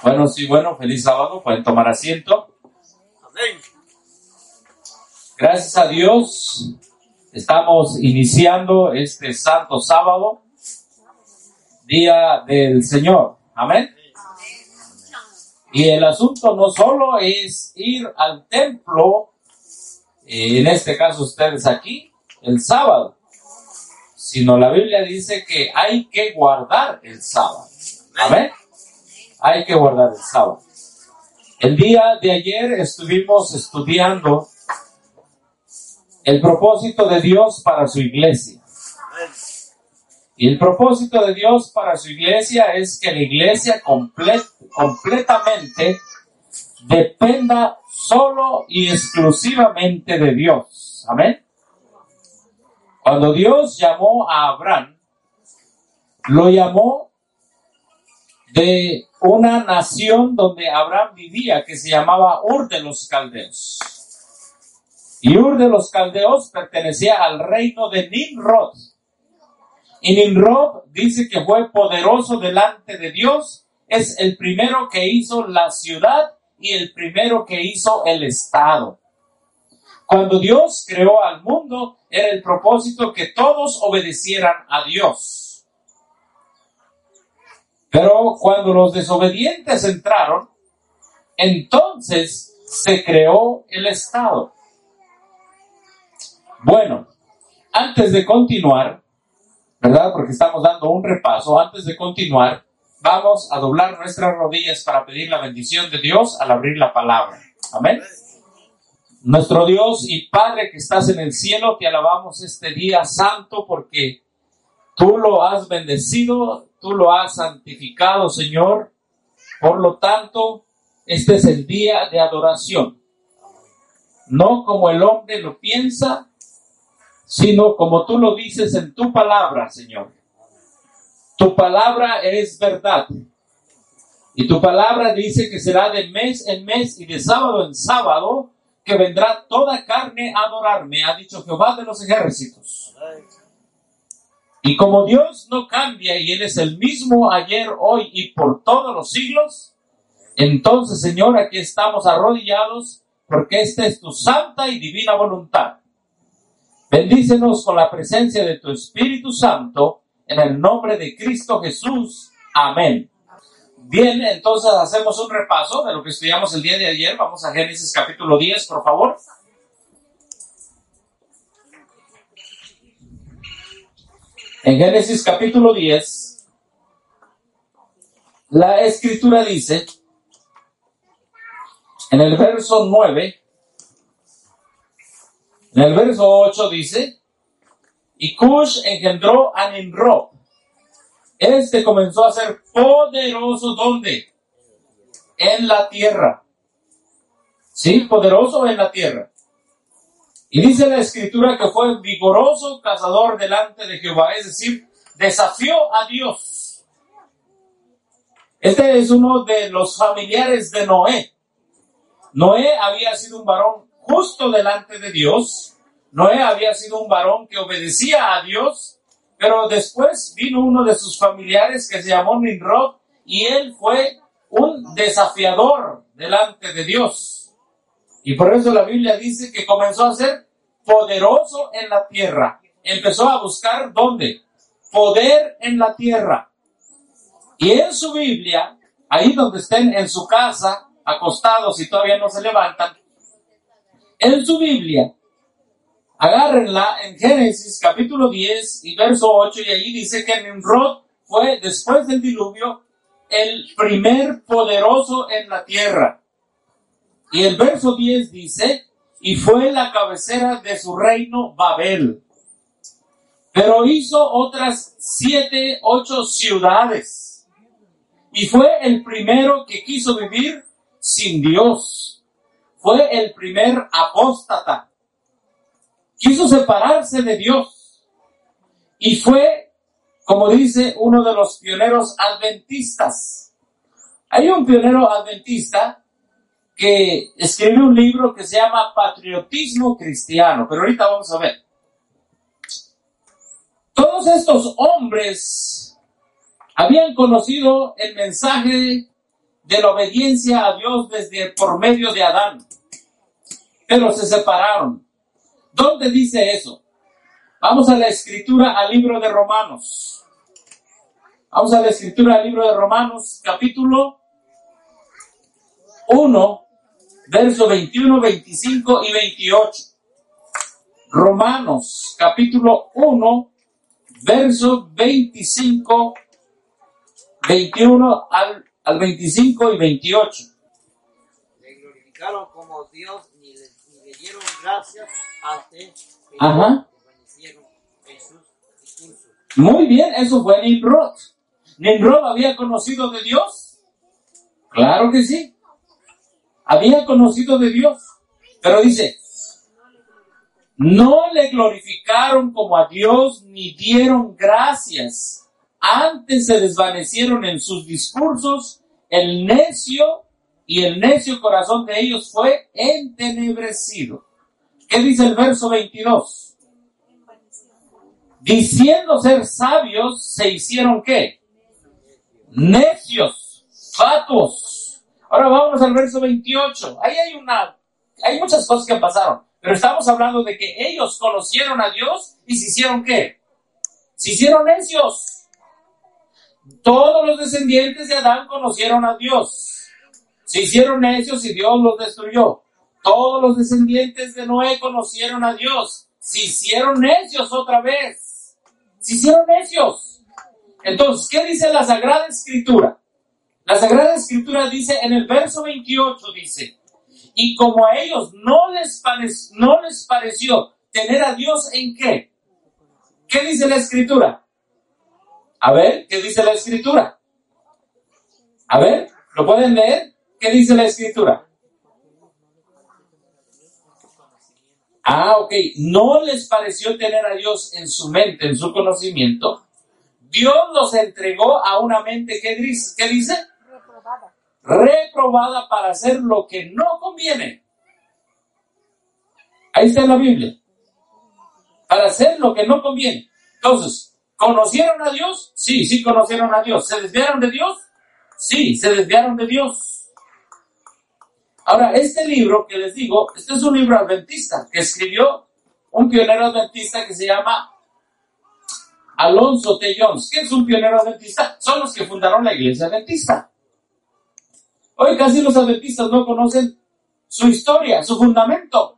Bueno, sí, feliz sábado, pueden tomar asiento. Amén. Gracias a Dios, estamos iniciando este santo sábado, día del Señor. Amén. Y el asunto no solo es ir al templo, en este caso ustedes aquí, el sábado, sino la Biblia dice que hay que guardar el sábado. Amén. Hay que guardar el sábado. El día de ayer estuvimos estudiando el propósito de Dios para su iglesia. Y el propósito de Dios para su iglesia es que la iglesia completamente dependa solo y exclusivamente de Dios. Amén. Cuando Dios llamó a Abraham, lo llamó de una nación donde Abraham vivía, que se llamaba Ur de los Caldeos. Y Ur de los Caldeos pertenecía al reino de Nimrod. Y Nimrod dice que fue poderoso delante de Dios. Es el primero que hizo la ciudad y el primero que hizo el estado. Cuando Dios creó al mundo, era el propósito que todos obedecieran a Dios. Pero cuando los desobedientes entraron, entonces se creó el estado. Bueno, antes de continuar, ¿verdad? Porque estamos dando un repaso. Antes de continuar, vamos a doblar nuestras rodillas para pedir la bendición de Dios al abrir la palabra. Amén. Nuestro Dios y Padre que estás en el cielo, te alabamos este día santo porque tú lo has bendecido, tú lo has santificado, Señor. Por lo tanto, este es el día de adoración. No como el hombre lo piensa, sino como tú lo dices en tu palabra, Señor. Tu palabra es verdad. Y tu palabra dice que será de mes en mes y de sábado en sábado que vendrá toda carne a adorarme, ha dicho Jehová de los ejércitos. Y como Dios no cambia y Él es el mismo ayer, hoy y por todos los siglos, entonces, Señor, aquí estamos arrodillados porque esta es tu santa y divina voluntad. Bendícenos con la presencia de tu Espíritu Santo en el nombre de Cristo Jesús. Amén. Bien, entonces hacemos un repaso de lo que estudiamos el día de ayer. Vamos a Génesis capítulo 10, por favor. En Génesis capítulo 10, la Escritura dice, en el verso 9, en el verso 8 dice, y Cush engendró a Nimrod. Este comenzó a ser poderoso, ¿dónde? En la tierra. ¿Sí? Poderoso en la tierra. Y dice la Escritura que fue vigoroso cazador delante de Jehová, es decir, desafió a Dios. Este es uno de los familiares de Noé. Noé había sido un varón justo delante de Dios. Noé había sido un varón que obedecía a Dios, pero después vino uno de sus familiares que se llamó Nimrod y él fue un desafiador delante de Dios. Y por eso la Biblia dice que comenzó a ser poderoso en la tierra. Empezó a buscar, ¿dónde? Poder en la tierra. Y en su Biblia, ahí donde estén en su casa, acostados y todavía no se levantan, en su Biblia, agárrenla en Génesis capítulo 10 y verso 8, y ahí dice que Nimrod fue, después del diluvio, el primer poderoso en la tierra. Y el verso 10 dice, y fue la cabecera de su reino Babel. Pero hizo otras 7, 8 ciudades. Y fue el primero que quiso vivir sin Dios. Fue el primer apóstata. Quiso separarse de Dios. Y fue, como dice uno de los pioneros adventistas. Hay un pionero adventista que escribió un libro que se llama Patriotismo Cristiano, pero ahorita vamos a ver. Todos estos hombres habían conocido el mensaje de la obediencia a Dios desde por medio de Adán, pero se separaron. ¿Dónde dice eso? Vamos a la escritura, al libro de Romanos. Vamos a la escritura, al libro de Romanos, capítulo 1, verso 21, 25 y 28. Romanos, capítulo 1, verso 25, 21 al 25 y 28. Le glorificaron como Dios y le dieron gracias ante que permanecieron en sus discursos. Muy bien, eso fue Nimrod. ¿Nimrod había conocido de Dios? Claro que sí. Había conocido de Dios. Pero dice, no le glorificaron como a Dios ni dieron gracias. Antes se desvanecieron en sus discursos el necio corazón de ellos fue entenebrecido. ¿Qué dice el verso 22? Diciendo ser sabios, se hicieron ¿qué? Necios, fatuos. Ahora vamos al verso 28. Ahí hay muchas cosas que pasaron, pero estamos hablando de que ellos conocieron a Dios y se hicieron ¿qué? Se hicieron necios. Todos los descendientes de Adán conocieron a Dios. Se hicieron necios y Dios los destruyó. Todos los descendientes de Noé conocieron a Dios. Se hicieron necios otra vez. Se hicieron necios. Entonces, ¿qué dice la Sagrada Escritura? La Sagrada Escritura dice en el verso 28, dice, y como a ellos no les pareció tener a Dios en ¿qué? ¿Qué dice la Escritura? A ver, ¿qué dice la Escritura? A ver, ¿lo pueden leer? ¿Qué dice la Escritura? Ok. No les pareció tener a Dios en su mente, en su conocimiento. Dios los entregó a una mente, ¿qué dice? Reprobada para hacer lo que no conviene. Ahí está en la Biblia. Para hacer lo que no conviene. Entonces, ¿conocieron a Dios? Sí conocieron a Dios. ¿Se desviaron de Dios? Sí, se desviaron de Dios. Ahora, este libro que les digo, este es un libro adventista que escribió un pionero adventista que se llama Alonzo T. Jones. ¿Qué es un pionero adventista? Son los que fundaron la iglesia adventista. Hoy casi los adventistas no conocen su historia, su fundamento.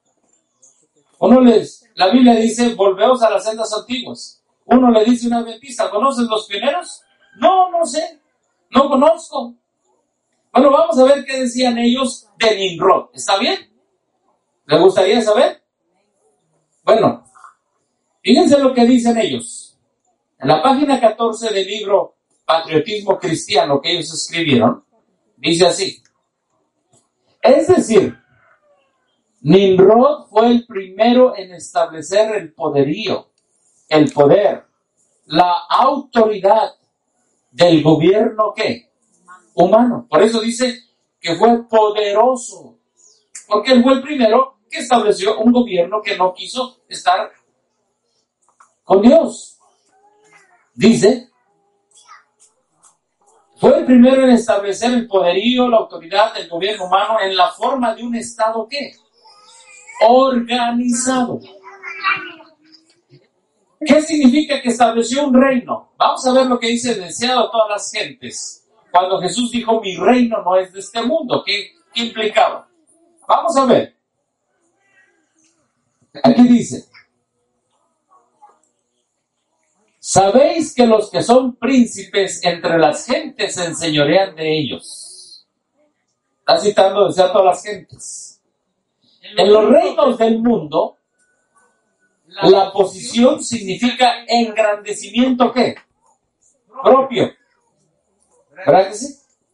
La Biblia dice, volveos a las sendas antiguas. Uno le dice a un adventista, ¿conoces los pioneros? No sé, no conozco. Bueno, vamos a ver qué decían ellos de Nimrod. ¿Está bien? ¿Les gustaría saber? Bueno, fíjense lo que dicen ellos. En la página 14 del libro Patriotismo Cristiano que ellos escribieron, dice así. Es decir, Nimrod fue el primero en establecer el poderío, el poder, la autoridad del gobierno, ¿qué? Humano. Por eso dice que fue poderoso, porque él fue el primero que estableció un gobierno que no quiso estar con Dios. Dice, fue el primero en establecer el poderío, la autoridad del gobierno humano en la forma de un Estado, ¿qué? Organizado. ¿Qué significa que estableció un reino? Vamos a ver lo que dice deseado a todas las gentes. Cuando Jesús dijo, mi reino no es de este mundo, ¿qué implicaba? Vamos a ver. Aquí dice, sabéis que los que son príncipes entre las gentes se enseñorean de ellos. Está citando desde a todas las gentes. En los reinos del mundo, la posición significa engrandecimiento, ¿qué? Propio. ¿Verdad que sí?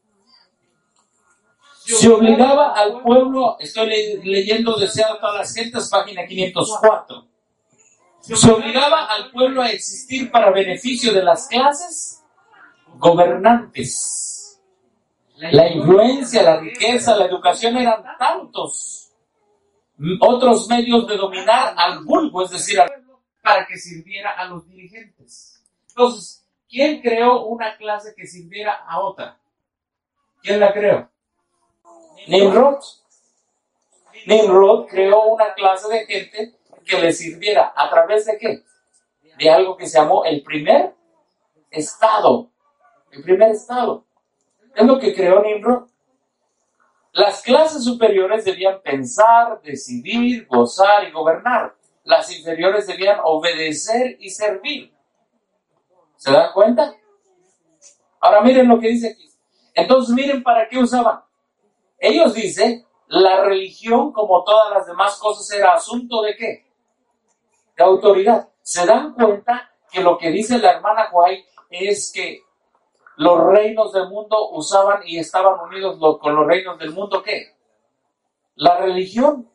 Se obligaba al pueblo, estoy leyendo deseado a todas las gentes, página 504. Se obligaba al pueblo a existir para beneficio de las clases gobernantes. La influencia, la riqueza, la educación eran tantos otros medios de dominar al vulgo, es decir, al pueblo, para que sirviera a los dirigentes. Entonces, ¿quién creó una clase que sirviera a otra? ¿Quién la creó? Nimrod. Nimrod creó una clase de gente que le sirviera. ¿A través de qué? De algo que se llamó el primer estado. El primer estado. Es lo que creó Nimrod. Las clases superiores debían pensar, decidir, gozar y gobernar. Las inferiores debían obedecer y servir. ¿Se dan cuenta? Ahora miren lo que dice aquí. Entonces miren para qué usaban. Ellos dicen, la religión, como todas las demás cosas, era asunto ¿de qué? De autoridad. ¿Se dan cuenta que lo que dice la hermana White es que los reinos del mundo usaban y estaban unidos con los reinos del mundo ¿qué? La religión.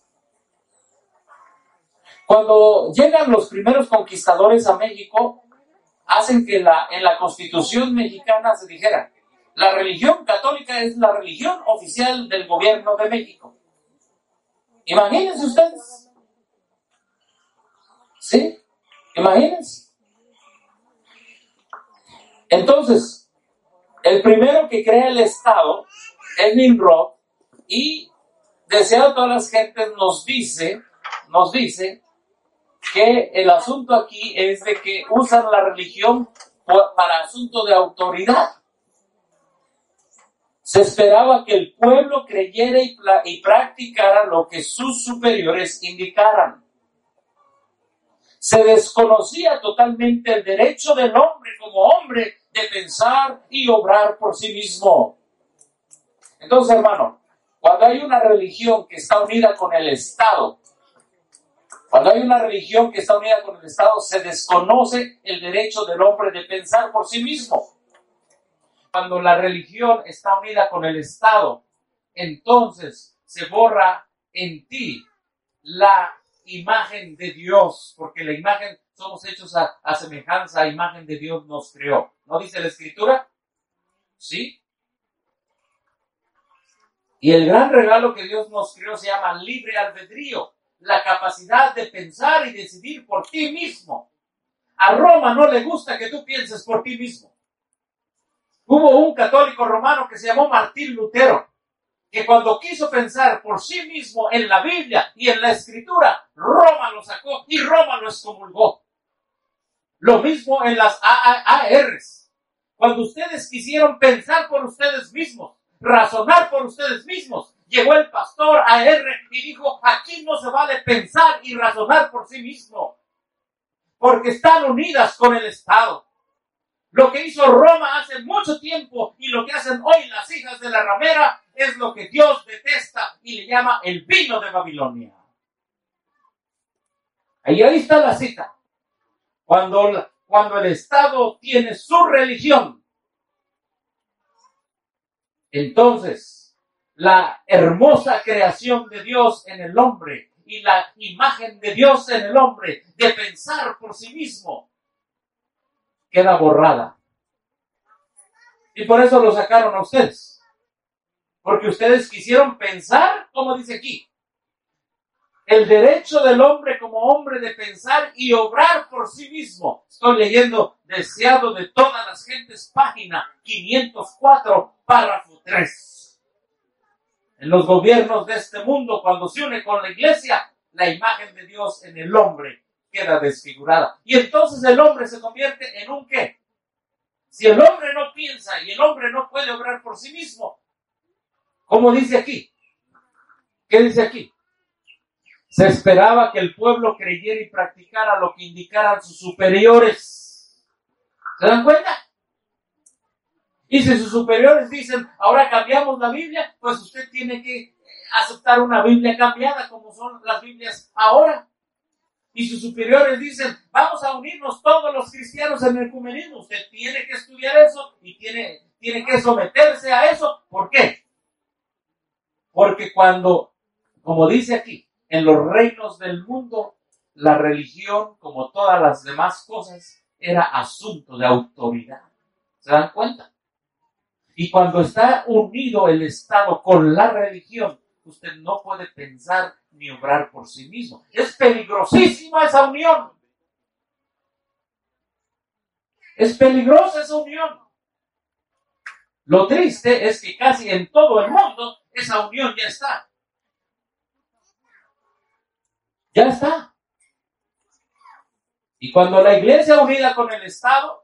Cuando llegan los primeros conquistadores a México, hacen que en la Constitución mexicana se dijera, la religión católica es la religión oficial del gobierno de México. Imagínense ustedes. ¿Sí? Imagínense. Entonces, el primero que crea el Estado es Nimrod y deseado todas las gentes nos dice que el asunto aquí es de que usan la religión para asunto de autoridad. Se esperaba que el pueblo creyera y practicara lo que sus superiores indicaran. Se desconocía totalmente el derecho del hombre como hombre de pensar y obrar por sí mismo. Entonces, hermano, cuando hay una religión que está unida con el Estado, se desconoce el derecho del hombre de pensar por sí mismo. Cuando la religión está unida con el Estado, entonces se borra en ti la imagen de Dios, porque la imagen, somos hechos a semejanza, a imagen de Dios nos creó. ¿No dice la Escritura? ¿Sí? Y el gran regalo que Dios nos creó se llama libre albedrío, la capacidad de pensar y decidir por ti mismo. A Roma no le gusta que tú pienses por ti mismo. Hubo un católico romano que se llamó Martín Lutero, que cuando quiso pensar por sí mismo en la Biblia y en la Escritura, Roma lo sacó y Roma lo excomulgó. Lo mismo en las ARs. Cuando ustedes quisieron pensar por ustedes mismos, razonar por ustedes mismos, llegó el pastor AR y dijo, aquí no se vale pensar y razonar por sí mismo, porque están unidas con el Estado. Lo que hizo Roma hace mucho tiempo y lo que hacen hoy las hijas de la ramera es lo que Dios detesta y le llama el vino de Babilonia. Ahí está la cita. Cuando el Estado tiene su religión, entonces la hermosa creación de Dios en el hombre y la imagen de Dios en el hombre de pensar por sí mismo queda borrada. Y por eso lo sacaron a ustedes. Porque ustedes quisieron pensar, como dice aquí, el derecho del hombre como hombre de pensar y obrar por sí mismo. Estoy leyendo Deseado de todas las gentes, página 504, párrafo 3. En los gobiernos de este mundo, cuando se une con la iglesia, la imagen de Dios en el hombre queda desfigurada. Y entonces el hombre se convierte en un ¿qué? Si el hombre no piensa y el hombre no puede obrar por sí mismo, ¿cómo dice aquí? ¿Qué dice aquí? Se esperaba que el pueblo creyera y practicara lo que indicaran sus superiores. ¿Se dan cuenta? Y si sus superiores dicen, ahora cambiamos la Biblia, pues usted tiene que aceptar una Biblia cambiada como son las Biblias ahora. Y sus superiores dicen, vamos a unirnos todos los cristianos en el ecumenismo. Usted tiene que estudiar eso y tiene que someterse a eso. ¿Por qué? Porque cuando, como dice aquí, en los reinos del mundo, la religión, como todas las demás cosas, era asunto de autoridad. ¿Se dan cuenta? Y cuando está unido el Estado con la religión, usted no puede pensar ni obrar por sí mismo. Es peligrosísima esa unión. Es peligrosa esa unión. Lo triste es que casi en todo el mundo esa unión ya está. Ya está. Y cuando la iglesia unida con el Estado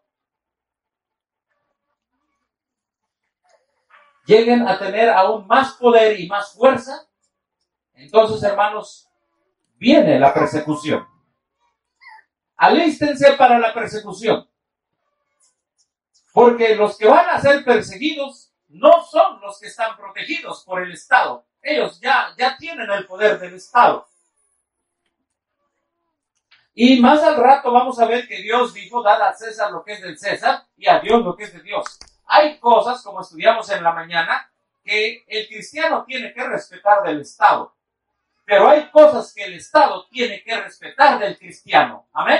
lleguen a tener aún más poder y más fuerza, entonces, hermanos, viene la persecución. Alístense para la persecución. Porque los que van a ser perseguidos no son los que están protegidos por el Estado. Ellos ya tienen el poder del Estado. Y más al rato vamos a ver que Dios dijo, dad a César lo que es del César y a Dios lo que es de Dios. Hay cosas, como estudiamos en la mañana, que el cristiano tiene que respetar del Estado. Pero hay cosas que el Estado tiene que respetar del cristiano. ¿Amén?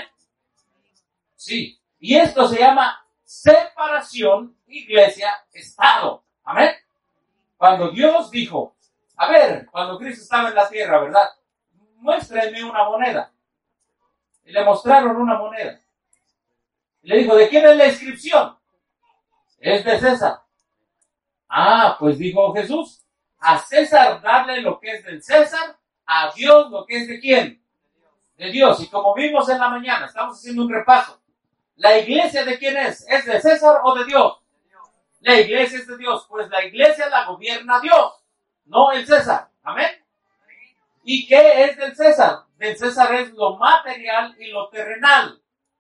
Sí. Y esto se llama separación iglesia-estado. ¿Amén? Cuando Dios dijo, a ver, cuando Cristo estaba en la tierra, ¿verdad? Muéstrenme una moneda. Y le mostraron una moneda. Y le dijo, ¿de quién es la inscripción? Es de César. Ah, pues dijo Jesús, a César darle lo que es del César, a Dios lo que es de quién? De Dios. Y como vimos en la mañana, estamos haciendo un repaso. ¿La iglesia de quién es? ¿Es de César o de Dios? La iglesia es de Dios. Pues la iglesia la gobierna Dios, no el César. ¿Amén? ¿Y qué es del César? Del César es lo material y lo terrenal.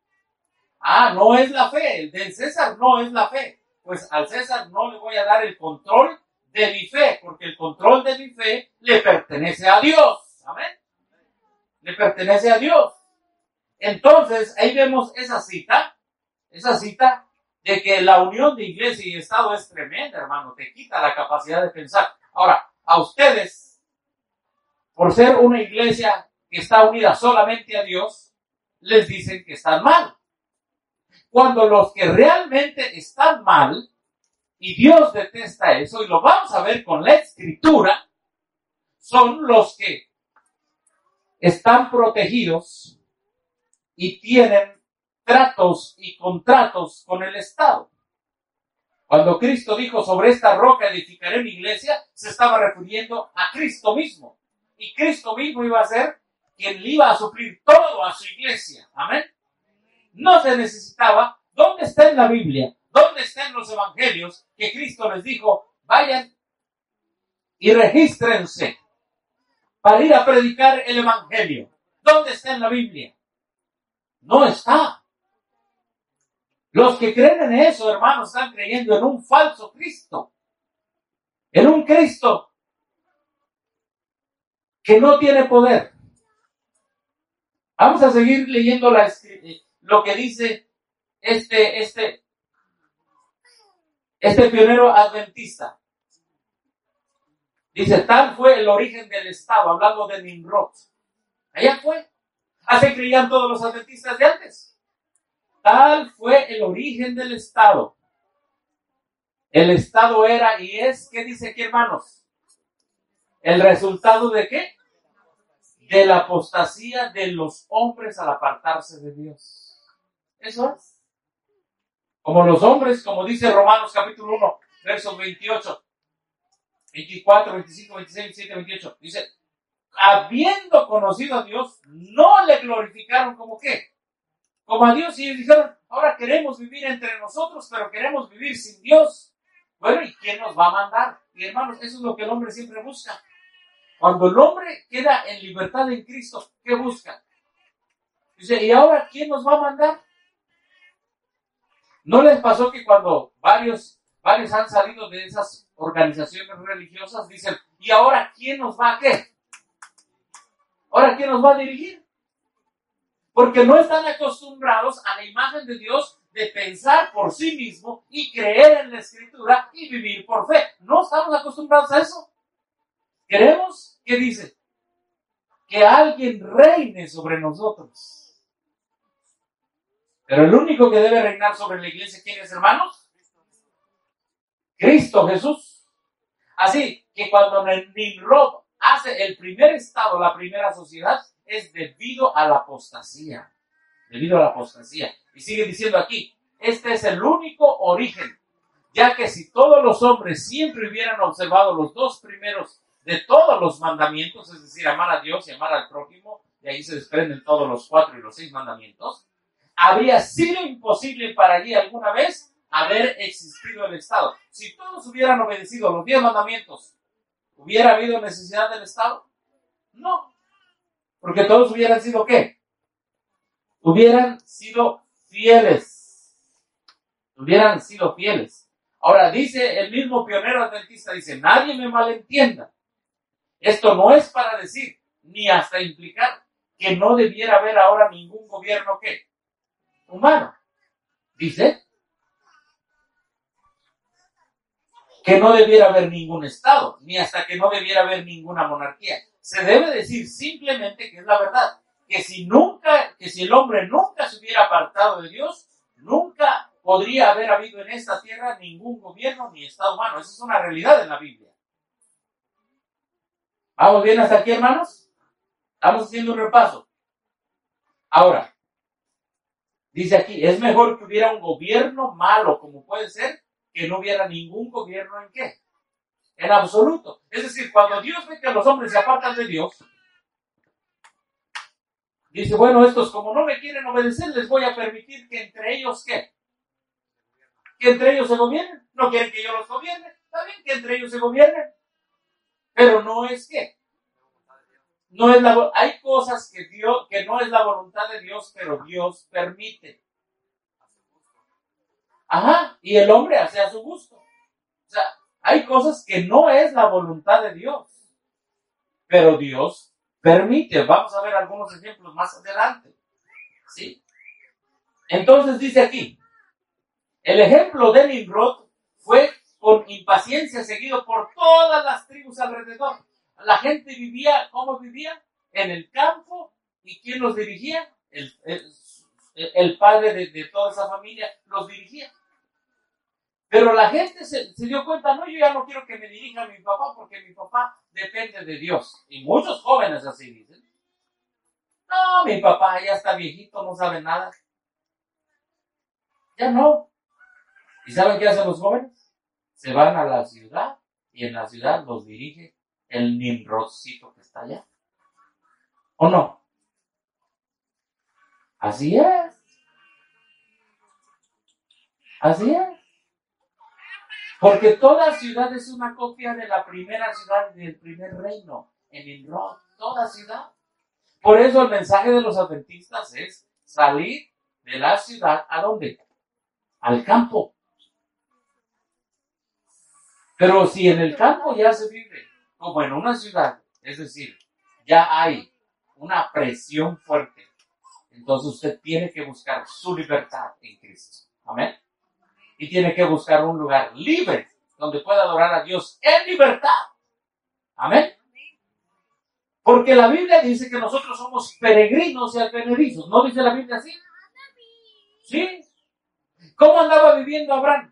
Ah, no es la fe. El del César no es la fe. Pues al César no le voy a dar el control de mi fe, porque el control de mi fe le pertenece a Dios. ¿Amén? Le pertenece a Dios. Entonces, ahí vemos esa cita de que la unión de iglesia y Estado es tremenda, hermano. Te quita la capacidad de pensar. Ahora, a ustedes, por ser una iglesia que está unida solamente a Dios, les dicen que están mal. Cuando los que realmente están mal, y Dios detesta eso, y lo vamos a ver con la Escritura, son los que están protegidos y tienen tratos y contratos con el Estado. Cuando Cristo dijo, sobre esta roca edificaré mi iglesia, se estaba refiriendo a Cristo mismo. Y Cristo mismo iba a ser quien le iba a suplir todo a su iglesia. Amén. No se necesitaba. ¿Dónde está en la Biblia? ¿Dónde están los evangelios que Cristo les dijo, vayan y regístrense para ir a predicar el evangelio? ¿Dónde está en la Biblia? No está. Los que creen en eso, hermanos, están creyendo en un falso Cristo. En un Cristo que no tiene poder. Vamos a seguir leyendo lo que dice este pionero adventista. Dice, tal fue el origen del Estado, hablando de Nimrod. Allá fue. Así creían todos los adventistas de antes. Tal fue el origen del Estado. El Estado era y es, ¿qué dice aquí, hermanos? ¿El resultado de qué? De la apostasía de los hombres al apartarse de Dios. Eso es. Como los hombres, como dice Romanos capítulo 1, versos 28, 24, 25, 26, 27, 28. Dice, habiendo conocido a Dios, no le glorificaron como ¿qué? Como a Dios, y ellos dijeron, ahora queremos vivir entre nosotros, pero queremos vivir sin Dios. Bueno, ¿y quién nos va a mandar? Y hermanos, eso es lo que el hombre siempre busca. Cuando el hombre queda en libertad en Cristo, ¿qué busca? Dice, ¿y ahora quién nos va a mandar? ¿No les pasó que cuando varios han salido de esas organizaciones religiosas, dicen, ¿y ahora quién nos va a qué? ¿Ahora quién nos va a dirigir? Porque no están acostumbrados a la imagen de Dios de pensar por sí mismo y creer en la Escritura y vivir por fe. No estamos acostumbrados a eso. Queremos, ¿qué dice? Que alguien reine sobre nosotros. Pero el único que debe reinar sobre la iglesia, ¿quién es, hermanos? Cristo Jesús. Así que cuando Nimrod hace el primer estado, la primera sociedad, es debido a la apostasía. Debido a la apostasía. Y sigue diciendo aquí, este es el único origen ya que si todos los hombres siempre hubieran observado los 2 primeros de todos los mandamientos, es decir, amar a Dios y amar al prójimo, de ahí se desprenden todos los 4 y los 6 mandamientos, habría sido imposible para allí alguna vez haber existido el Estado. Si todos hubieran obedecido los 10 mandamientos, ¿hubiera habido necesidad del Estado? No, porque todos hubieran sido ¿qué? Hubieran sido fieles. Hubieran sido fieles. Ahora dice el mismo pionero adventista, dice, nadie me malentienda. Esto no es para decir, ni hasta implicar, que no debiera haber ahora ningún gobierno ¿qué? Humano. Dice que no debiera haber ningún Estado, ni hasta que no debiera haber ninguna monarquía. Se debe decir simplemente que es la verdad, que si el hombre nunca se hubiera apartado de Dios, nunca podría haber habido en esta tierra ningún gobierno ni Estado humano. Esa es una realidad en la Biblia. ¿Vamos bien hasta aquí, hermanos? Estamos haciendo un repaso. Ahora, dice aquí, es mejor que hubiera un gobierno malo, como puede ser, que no hubiera ningún gobierno en qué. En absoluto. Es decir, cuando Dios ve que los hombres se apartan de Dios, dice, bueno, estos como no me quieren obedecer, les voy a permitir que entre ellos ¿qué? Que entre ellos se gobiernen. No quieren que yo los gobierne. Está bien que entre ellos se gobiernen. Pero no es que. No es hay cosas que no es la voluntad de Dios, pero Dios permite. Ajá, y el hombre hace a su gusto. O sea, hay cosas que no es la voluntad de Dios, pero Dios permite. Vamos a ver algunos ejemplos más adelante. ¿Sí? Entonces dice aquí, el ejemplo de Nimrod fue con impaciencia seguido por todas las tribus alrededor. La gente vivía, ¿cómo vivía? En el campo. ¿Y quién los dirigía? El padre de toda esa familia los dirigía. Pero la gente se dio cuenta, no, yo ya no quiero que me dirija mi papá porque mi papá depende de Dios. Y muchos jóvenes así dicen. No, mi papá ya está viejito, no sabe nada. Ya no. ¿Y saben qué hacen los jóvenes? Se van a la ciudad y en la ciudad los dirige el Nimrodcito que está allá. ¿O no? Así es. Así es. Porque toda ciudad es una copia de la primera ciudad del primer reino, en Nimrod. Toda ciudad. Por eso el mensaje de los adventistas es salir de la ciudad, ¿a dónde? Al campo. Pero si en el campo ya se vive como en una ciudad, es decir, ya hay una presión fuerte, entonces usted tiene que buscar su libertad en Cristo. Amén. Y tiene que buscar un lugar libre donde pueda adorar a Dios en libertad. Amén. Porque la Biblia dice que nosotros somos peregrinos y advenedizos. ¿No dice la Biblia así? ¿Sí? ¿Cómo andaba viviendo Abraham?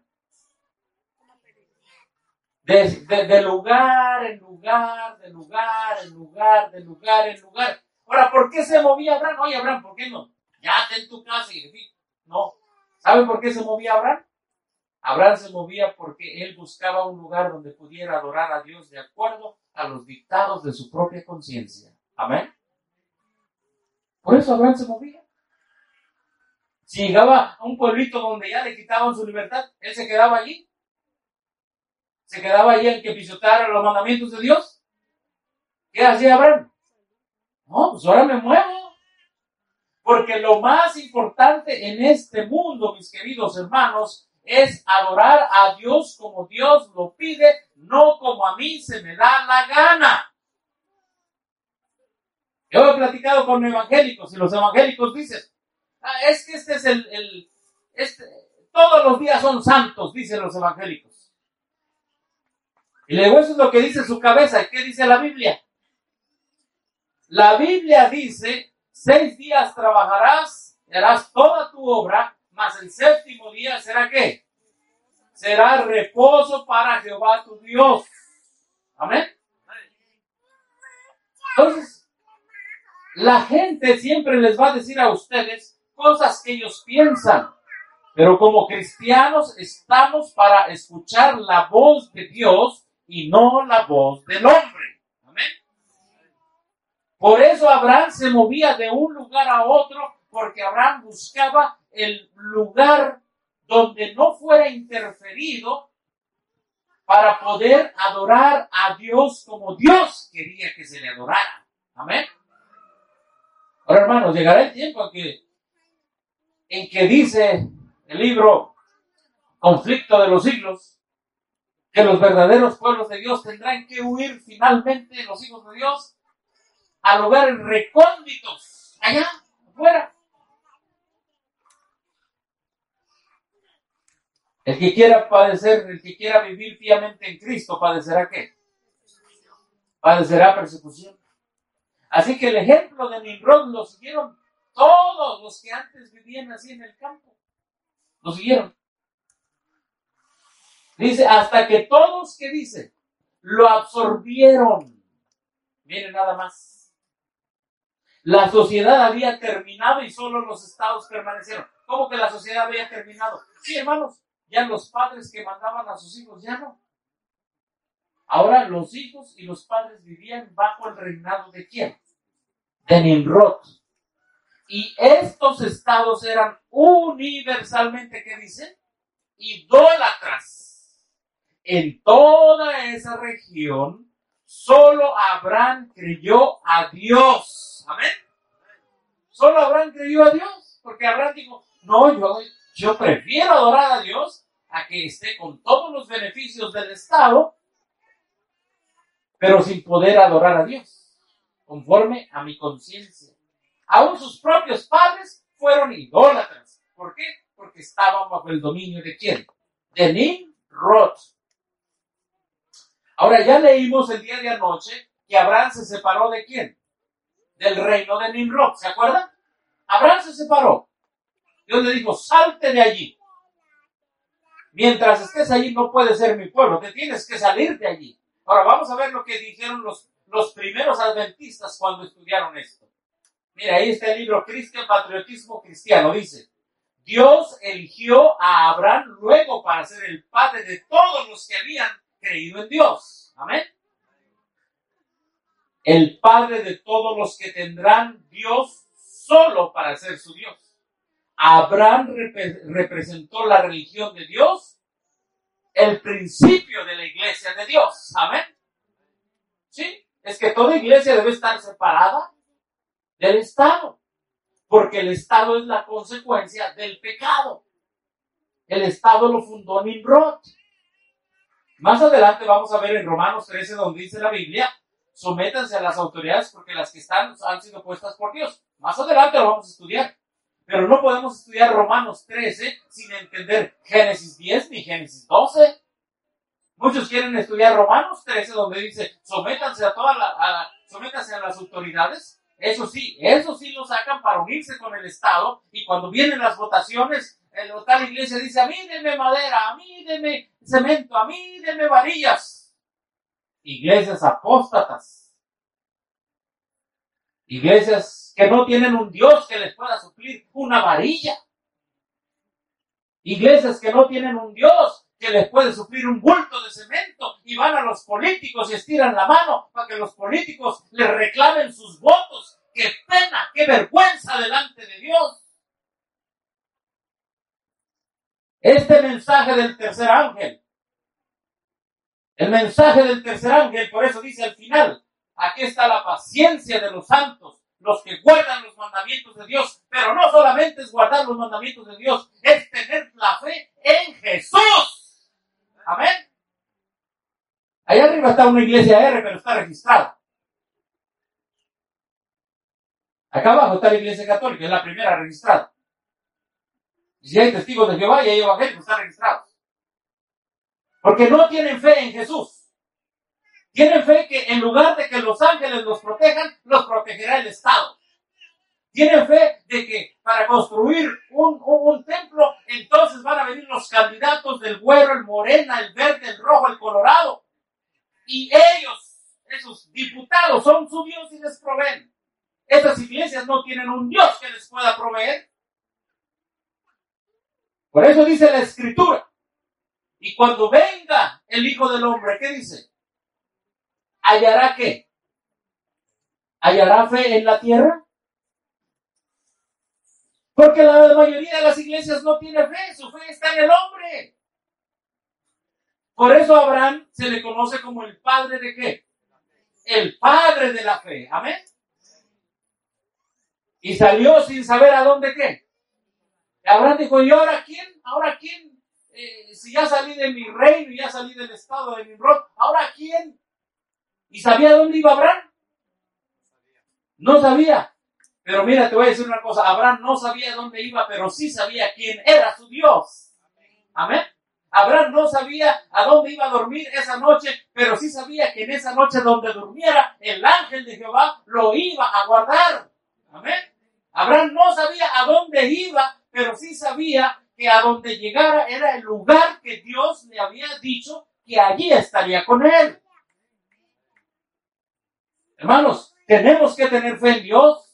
De lugar en lugar, de lugar en lugar, de lugar en lugar. Ahora, ¿por qué se movía Abraham? Oye, Abraham, ¿por qué no? Ya ten tu casa y no. ¿Saben por qué se movía Abraham? Abraham se movía porque él buscaba un lugar donde pudiera adorar a Dios de acuerdo a los dictados de su propia conciencia. Amén. Por eso Abraham se movía. Si llegaba a un pueblito donde ya le quitaban su libertad, él se quedaba allí. Se quedaba allí el que pisoteara los mandamientos de Dios. ¿Qué hacía Abraham? No, pues ahora me muevo. Porque lo más importante en este mundo, mis queridos hermanos, es adorar a Dios como Dios lo pide, no como a mí se me da la gana. Yo he platicado con evangélicos y los evangélicos dicen, es que este es todos los días son santos, dicen los evangélicos. Y luego eso es lo que dice su cabeza. ¿Y qué dice la Biblia? La Biblia dice, 6 días trabajarás, harás toda tu obra, mas el 7º día será ¿qué? Será reposo para Jehová tu Dios. Amén. Entonces, la gente siempre les va a decir a ustedes cosas que ellos piensan. Pero como cristianos estamos para escuchar la voz de Dios y no la voz del hombre. Amén. Por eso Abraham se movía de un lugar a otro, porque Abraham buscaba el lugar donde no fuera interferido para poder adorar a Dios como Dios quería que se le adorara. Amén. Ahora, hermanos, llegará el tiempo en que dice el libro Conflicto de los Siglos, que los verdaderos pueblos de Dios tendrán que huir finalmente, los hijos de Dios, a lugares recónditos, allá, afuera. El que quiera padecer, el que quiera vivir piamente en Cristo, ¿padecerá qué? Padecerá persecución. Así que el ejemplo de Nimrod lo siguieron todos los que antes vivían así en el campo. Lo siguieron. Dice, hasta que todos, ¿qué dice? Lo absorbieron. Miren nada más. La sociedad había terminado y solo los estados permanecieron. ¿Cómo que la sociedad había terminado? Sí, hermanos, ya los padres que mandaban a sus hijos ya no. Ahora los hijos y los padres vivían bajo el reinado ¿de quién? De Nimrod. Y estos estados eran universalmente, ¿qué dicen? Idólatras. En toda esa región, solo Abraham creyó a Dios. Amén. Solo Abraham creyó a Dios. Porque Abraham dijo, no, yo prefiero adorar a Dios a que esté con todos los beneficios del Estado, pero sin poder adorar a Dios, conforme a mi conciencia. Aún sus propios padres fueron idólatras. ¿Por qué? Porque estaban bajo el dominio ¿de quién? De Nimrod. Ahora ya leímos el día de anoche que Abraham se separó ¿de quién? Del reino de Nimrod. ¿Se acuerdan? Abraham se separó. Dios le dijo, salte de allí. Mientras estés allí no puedes ser mi pueblo. Te tienes que salir de allí. Ahora vamos a ver lo que dijeron los primeros adventistas cuando estudiaron esto. Mira, ahí está el libro Cristian, Patriotismo Cristiano. Dice, Dios eligió a Abraham luego para ser el padre de todos los que habían creído en Dios. Amén. El padre de todos los que tendrán Dios solo para ser su Dios. Abraham representó la religión de Dios, el principio de la iglesia de Dios. Amén. Sí, es que toda iglesia debe estar separada del Estado, porque el Estado es la consecuencia del pecado. El Estado lo fundó Nimrod. Más adelante vamos a ver en Romanos 13, donde dice la Biblia, sométanse a las autoridades porque las que están han sido puestas por Dios. Más adelante lo vamos a estudiar. Pero no podemos estudiar Romanos 13 sin entender Génesis 10 ni Génesis 12. Muchos quieren estudiar Romanos 13, donde dice, sométanse sométanse a las autoridades. Eso sí lo sacan para unirse con el Estado, y cuando vienen las votaciones, la tal iglesia dice, a mí denme madera, a mí denme cemento, a mí denme varillas. Iglesias apóstatas. Iglesias que no tienen un Dios que les pueda suplir una varilla. Iglesias que no tienen un Dios que les puede suplir un bulto de cemento, y van a los políticos y estiran la mano para que los políticos les reclamen sus votos. ¡Qué pena, qué vergüenza delante de Dios! Este mensaje del tercer ángel, el mensaje del tercer ángel, por eso dice al final, aquí está la paciencia de los santos, los que guardan los mandamientos de Dios, pero no solamente es guardar los mandamientos de Dios, es tener la fe en Jesús. Amén. Allá arriba está una iglesia R, pero está registrada. Acá abajo está la iglesia católica, es la primera registrada. Y si hay testigos de Jehová y hay evangélicos, están registrados. Porque no tienen fe en Jesús. Tienen fe que en lugar de que los ángeles los protejan, los protegerá el Estado. Tienen fe de que para construir un templo, entonces van a venir los candidatos del güero, el morena, el verde, el rojo, el colorado. Y ellos, esos diputados, son su Dios y les proveen. Estas iglesias no tienen un Dios que les pueda proveer. Por eso dice la Escritura. Y cuando venga el Hijo del Hombre, ¿qué dice? ¿Hallará qué? ¿Hallará fe en la tierra? Porque la mayoría de las iglesias no tiene fe, su fe está en el hombre. Por eso a Abraham se le conoce como el padre de ¿qué? El padre de la fe. Amén. Y salió sin saber a dónde qué. Abraham dijo, ¿y ahora quién? ¿Ahora quién? Si ya salí de mi reino, ya salí del estado de Nimrod, ¿ahora quién? ¿Y sabía dónde iba Abraham? No sabía. Pero mira, te voy a decir una cosa. Abraham no sabía dónde iba, pero sí sabía quién era su Dios. Amén. Abraham no sabía a dónde iba a dormir esa noche, pero sí sabía que en esa noche donde durmiera, el ángel de Jehová lo iba a guardar. Amén. Abraham no sabía a dónde iba, pero sí sabía que a donde llegara era el lugar que Dios le había dicho que allí estaría con él. Hermanos, tenemos que tener fe en Dios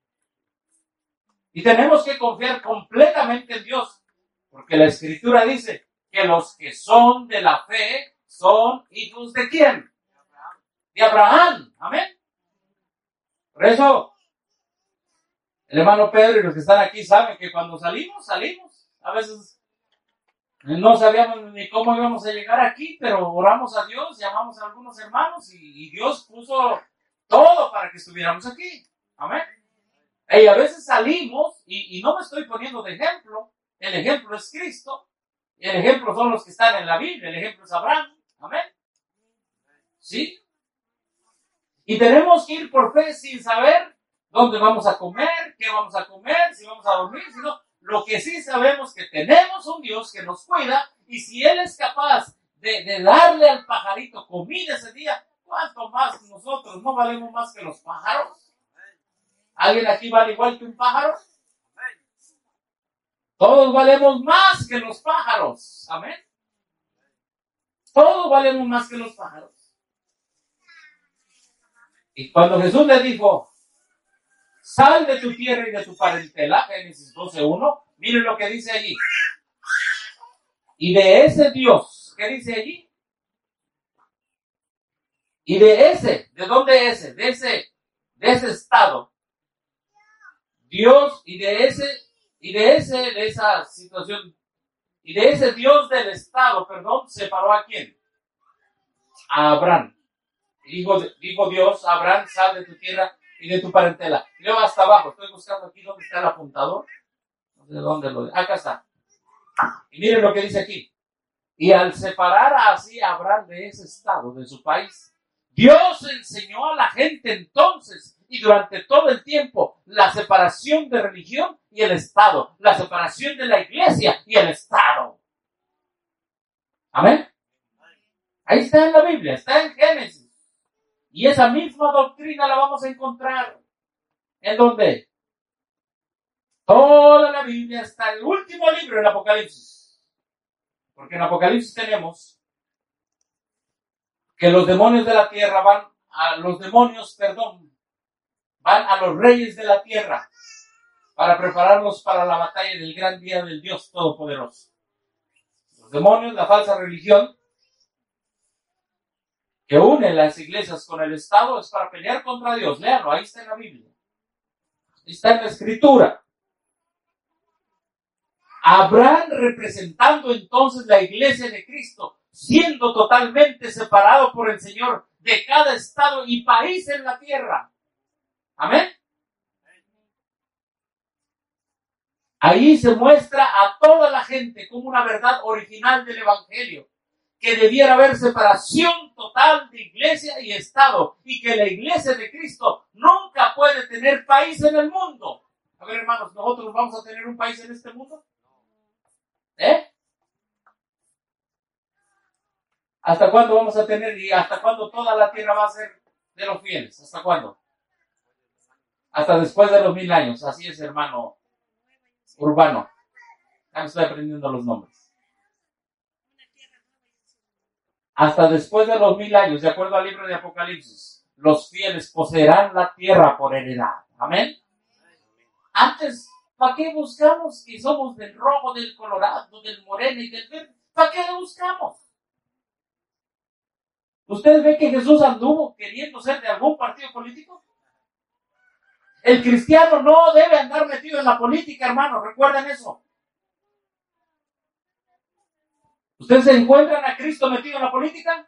y tenemos que confiar completamente en Dios, porque la Escritura dice que los que son de la fe son hijos ¿de quién? De Abraham. Amén. Por eso, el hermano Pedro y los que están aquí saben que cuando salimos. A veces no sabíamos ni cómo íbamos a llegar aquí, pero oramos a Dios, llamamos a algunos hermanos y Dios puso todo para que estuviéramos aquí. Amén. Y a veces salimos, y no me estoy poniendo de ejemplo, el ejemplo es Cristo, y el ejemplo son los que están en la Biblia, el ejemplo es Abraham. Amén. ¿Sí? Y tenemos que ir por fe sin saber dónde vamos a comer, qué vamos a comer, si vamos a dormir, si no. Lo que sí sabemos que tenemos un Dios que nos cuida, y si Él es capaz de darle al pajarito comida ese día, ¿cuánto más nosotros? ¿No valemos más que los pájaros? ¿Alguien aquí vale igual que un pájaro? Todos valemos más que los pájaros. Amén. Todos valemos más que los pájaros. Y cuando Jesús le dijo, sal de tu tierra y de tu parentela, Génesis 12:1, miren lo que dice allí. Y de ese Dios, ¿qué dice allí? Y de ese, ¿de dónde ese? De ese estado. Dios, de esa situación, y de ese Dios del estado, separó ¿a quién? A Abraham. Dijo Dios, Abraham, sal de tu tierra y de tu parentela. Y luego hasta abajo, estoy buscando aquí dónde está el apuntador. No sé dónde acá está. Y miren lo que dice aquí. Y al separar así a Abraham de ese estado, de su país, Dios enseñó a la gente entonces y durante todo el tiempo la separación de religión y el Estado, la separación de la iglesia y el Estado. Amén. Ahí está en la Biblia, está en Génesis. Y esa misma doctrina la vamos a encontrar. ¿En dónde? Toda la Biblia está en el último libro del Apocalipsis. Porque en Apocalipsis tenemos que los demonios de la tierra van a los reyes de la tierra para prepararlos para la batalla del gran día del Dios Todopoderoso. Los demonios, la falsa religión, que une las iglesias con el Estado, es para pelear contra Dios. Léanlo, ahí está en la Biblia. Ahí está en la Escritura. Abraham representando entonces la iglesia de Cristo, siendo totalmente separado por el Señor de cada estado y país en la tierra. Amén. Ahí se muestra a toda la gente como una verdad original del Evangelio, que debiera haber separación total de iglesia y Estado, y que la iglesia de Cristo nunca puede tener país en el mundo. A ver, hermanos, ¿nosotros vamos a tener un país en este mundo? ¿Hasta cuándo vamos a tener y hasta cuándo toda la tierra va a ser de los fieles? ¿Hasta cuándo? Hasta después de los 1000 años. Así es, hermano Urbano. Ya me estoy aprendiendo los nombres. Hasta después de los 1000 años, de acuerdo al libro de Apocalipsis, los fieles poseerán la tierra por heredad. Amén. Antes ¿Para qué buscamos que somos del rojo, del colorado, del moreno y del verde? ¿Para qué lo buscamos? ¿Usted ve que Jesús anduvo queriendo ser de algún partido político? El cristiano no debe andar metido en la política, hermano. ¿Recuerden eso? ¿Ustedes se encuentran a Cristo metido en la política?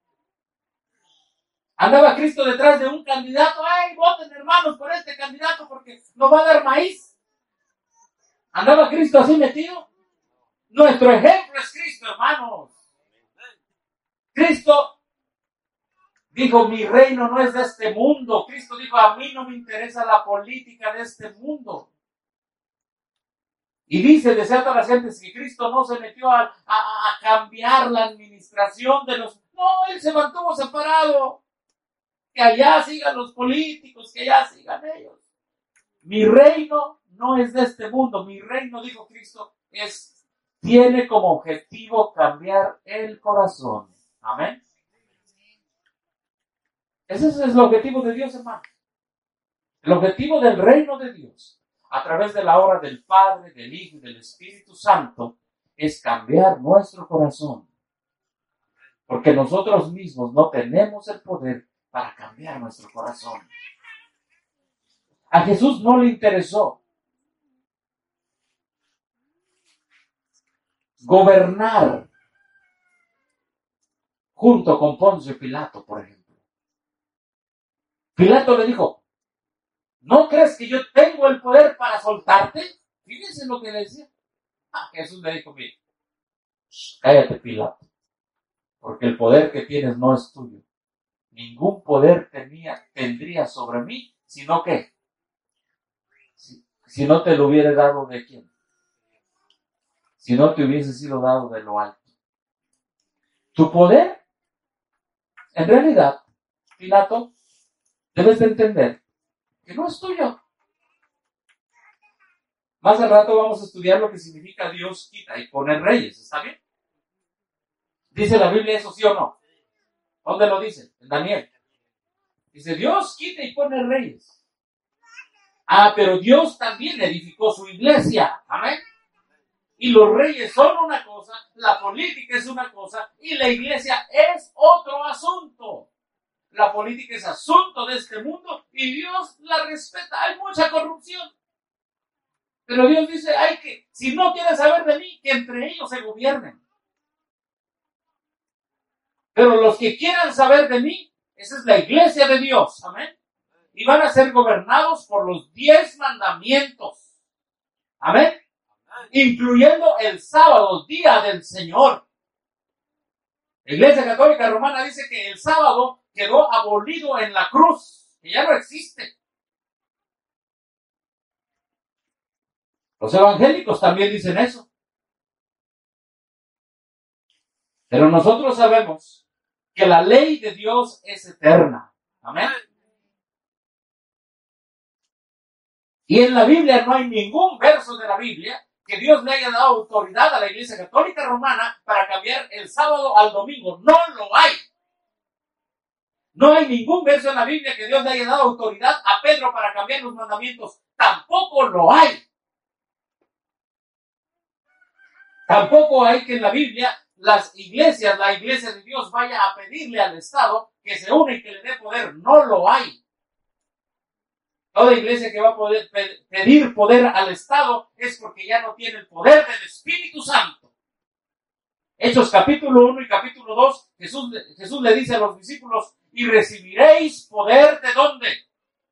¿Andaba Cristo detrás de un candidato? ¡Ay, voten, hermanos, por este candidato porque nos va a dar maíz! ¿Andaba Cristo así metido? Nuestro ejemplo es Cristo, hermanos. Cristo dijo, mi reino no es de este mundo. Cristo dijo, a mí no me interesa la política de este mundo. Y dice, desata a las gentes que Cristo no se metió a cambiar la administración de los... No, Él se mantuvo separado. Que allá sigan los políticos, que allá sigan ellos. Mi reino no es de este mundo. Mi reino, dijo Cristo, tiene como objetivo cambiar el corazón. Amén. Ese es el objetivo de Dios, hermano. El objetivo del reino de Dios, a través de la obra del Padre, del Hijo y del Espíritu Santo, es cambiar nuestro corazón. Porque nosotros mismos no tenemos el poder para cambiar nuestro corazón. A Jesús no le interesó gobernar junto con Poncio Pilato, por ejemplo. Pilato le dijo, ¿no crees que yo tengo el poder para soltarte? Fíjense lo que le decía. Jesús le dijo, mira, cállate, Pilato, porque el poder que tienes no es tuyo. Ningún poder tendría sobre mí, sino que, si no te lo hubiera dado de quién, si no te hubiese sido dado de lo alto. Tu poder, en realidad, Pilato, debes de entender que no es tuyo. Más al rato vamos a estudiar lo que significa Dios quita y pone reyes, ¿está bien? ¿Dice la Biblia eso sí o no? ¿Dónde lo dice? En Daniel. Dice, Dios quita y pone reyes. Pero Dios también edificó su iglesia. Amén. Y los reyes son una cosa, la política es una cosa, y la iglesia es otro asunto. La política es asunto de este mundo, y Dios la respeta. Hay mucha corrupción. Pero Dios dice, si no quieren saber de mí, que entre ellos se gobiernen. Pero los que quieran saber de mí, esa es la iglesia de Dios. Amén. Y van a ser gobernados por los 10 mandamientos. Amén. Incluyendo el sábado, día del Señor. La Iglesia Católica Romana dice que el sábado quedó abolido en la cruz, que ya no existe. Los evangélicos también dicen eso. Pero nosotros sabemos que la ley de Dios es eterna. Amén. Y en la Biblia no hay ningún verso de la Biblia que Dios le haya dado autoridad a la Iglesia Católica Romana para cambiar el sábado al domingo. No lo hay. No hay ningún verso en la Biblia que Dios le haya dado autoridad a Pedro para cambiar los mandamientos. Tampoco lo hay. Tampoco hay que en la Biblia la iglesia de Dios vaya a pedirle al Estado que se une y que le dé poder. No lo hay. Toda iglesia que va a poder pedir poder al Estado es porque ya no tiene el poder del Espíritu Santo. Hechos capítulo 1 y capítulo 2, Jesús le dice a los discípulos, y recibiréis poder ¿de dónde?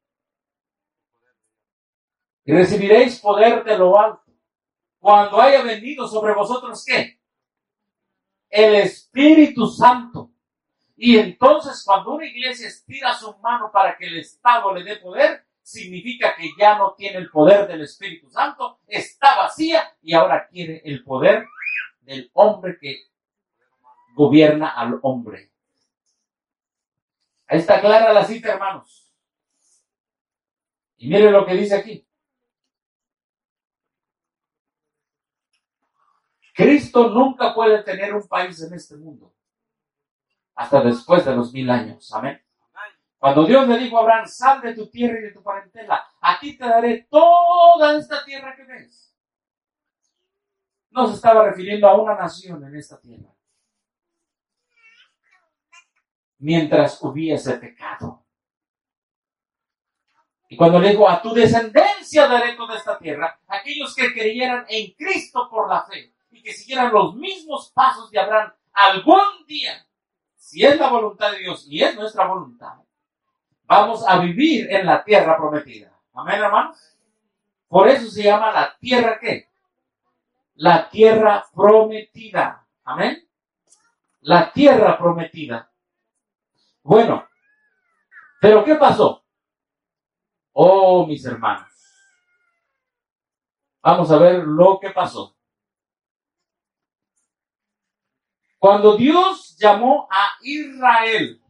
Y recibiréis poder de lo alto. Cuando haya venido sobre vosotros, ¿qué? El Espíritu Santo. Y entonces cuando una iglesia estira su mano para que el Estado le dé poder, significa que ya no tiene el poder del Espíritu Santo, está vacía y ahora quiere el poder del hombre que gobierna al hombre. Ahí está clara la cita, hermanos. Y miren lo que dice aquí. Cristo nunca puede tener un país en este mundo hasta después de los 1000 años. Amén. Cuando Dios le dijo a Abraham, sal de tu tierra y de tu parentela, a ti te daré toda esta tierra que ves. No se estaba refiriendo a una nación en esta tierra. Mientras hubiese pecado. Y cuando le dijo, a tu descendencia daré toda esta tierra, aquellos que creyeran en Cristo por la fe y que siguieran los mismos pasos de Abraham, algún día, si es la voluntad de Dios y es nuestra voluntad, vamos a vivir en la tierra prometida. Amén, hermanos. Por eso se llama la tierra, ¿qué? La tierra prometida. Amén. La tierra prometida. Bueno, pero ¿qué pasó? Oh, mis hermanos. Vamos a ver lo que pasó. Cuando Dios llamó a Israel,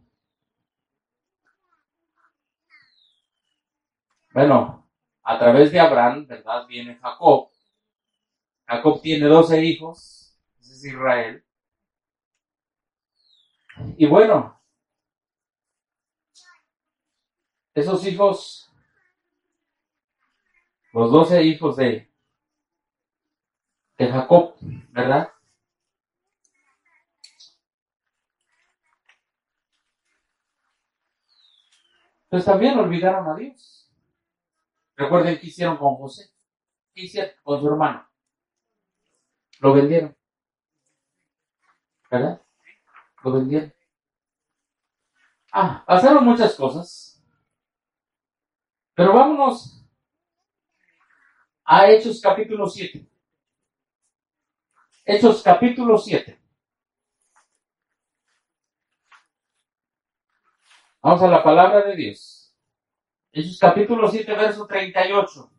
bueno, a través de Abraham, ¿verdad? Viene Jacob. Jacob tiene 12 hijos. Ese es Israel. Y bueno, esos hijos, los 12 hijos de Jacob, ¿verdad? Pues también olvidaron a Dios. Recuerden qué hicieron con José. ¿Qué hicieron con su hermano? Lo vendieron. ¿Verdad? Lo vendieron. Pasaron muchas cosas. Pero vámonos a Hechos capítulo 7. Hechos capítulo 7. Vamos a la palabra de Dios. Hechos capítulo 7, verso 38.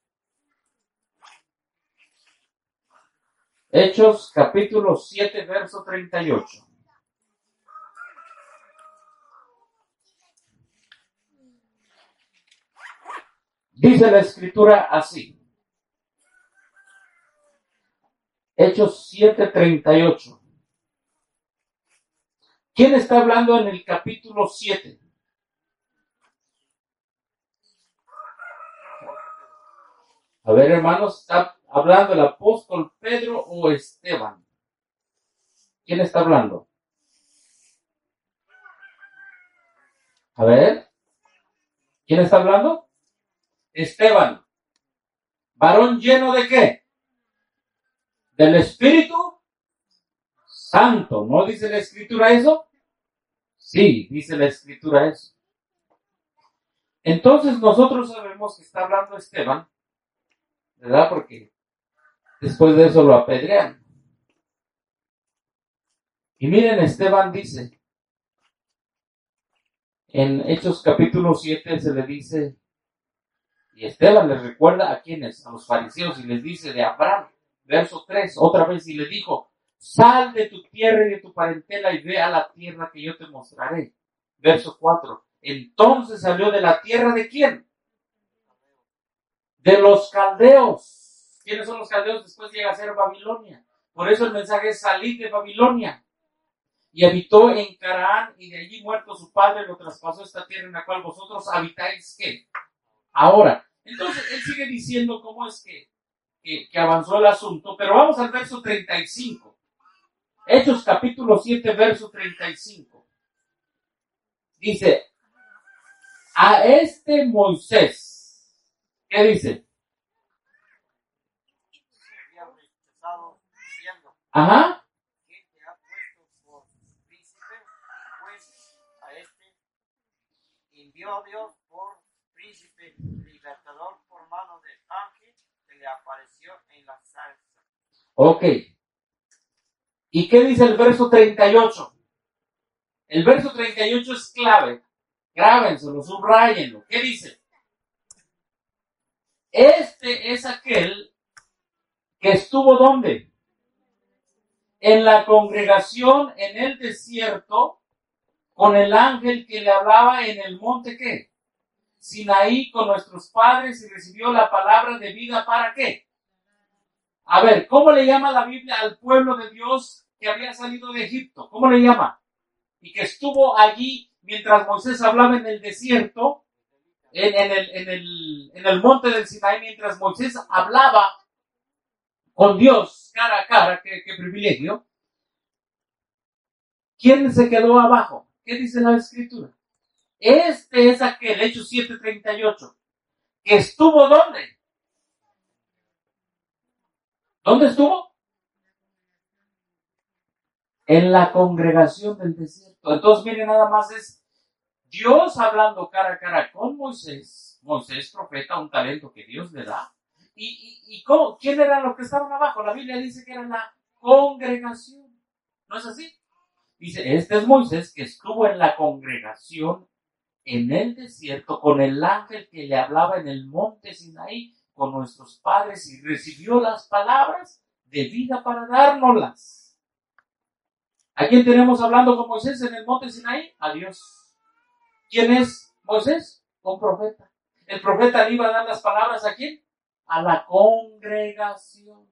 Hechos capítulo 7, verso 38. Dice la escritura así. Hechos 7:38. ¿Quién está hablando en el capítulo 7? A ver, hermanos, ¿está hablando el apóstol Pedro o Esteban? ¿Quién está hablando? A ver. ¿Quién está hablando? Esteban. ¿Varón lleno de qué? Del Espíritu Santo. ¿No dice la Escritura eso? Sí, dice la Escritura eso. Entonces nosotros sabemos que está hablando Esteban, ¿verdad? Porque después de eso lo apedrean. Y miren, Esteban dice, en Hechos capítulo 7 se le dice, y Esteban les recuerda a quienes, a los fariseos, y les dice de Abraham, verso 3, otra vez, y le dijo, sal de tu tierra y de tu parentela y ve a la tierra que yo te mostraré. Verso 4, entonces salió de la tierra de ¿quién? De los caldeos. ¿Quiénes son los caldeos? Después llega a ser Babilonia. Por eso el mensaje es salir de Babilonia. Y habitó en Canaán, y de allí muerto su padre lo traspasó esta tierra en la cual vosotros habitáis, ¿qué? Ahora. Entonces él sigue diciendo cómo es que avanzó el asunto, pero vamos al verso 35. Hechos capítulo 7, verso 35. Dice, a este Moisés, ¿qué dice? Ajá. ¿Quién te ha puesto por príncipe? Pues a este envió a Dios por príncipe, libertador por mano del ángel que le apareció en la zarza. Ok. ¿Y qué dice el verso 38? El verso 38 es clave. Grábenselo, subrayenlo. ¿Qué dice? Este es aquel que estuvo ¿dónde? En la congregación en el desierto con el ángel que le hablaba en el monte ¿qué? Sinaí con nuestros padres y recibió la palabra de vida ¿para qué? A ver, ¿cómo le llama la Biblia al pueblo de Dios que había salido de Egipto? ¿Cómo le llama? Y que estuvo allí mientras Moisés hablaba en el desierto, en el monte del Sinaí, mientras Moisés hablaba con Dios cara a cara, qué privilegio. ¿Quién se quedó abajo? ¿Qué dice la Escritura? Este es aquel, Hechos 7:38, que estuvo ¿dónde? ¿Dónde estuvo? En la congregación del desierto. Entonces, miren, nada más es Dios hablando cara a cara con Moisés. Moisés, profeta, un talento que Dios le da. ¿Y quién eran los que estaban abajo? La Biblia dice que era la congregación. ¿No es así? Dice, este es Moisés que estuvo en la congregación en el desierto con el ángel que le hablaba en el monte Sinaí con nuestros padres y recibió las palabras de vida para dárnoslas. ¿A quién tenemos hablando con Moisés en el monte Sinaí? A Dios. ¿Quién es Moisés? Un profeta. El profeta le iba a dar las palabras ¿a quién? A la congregación.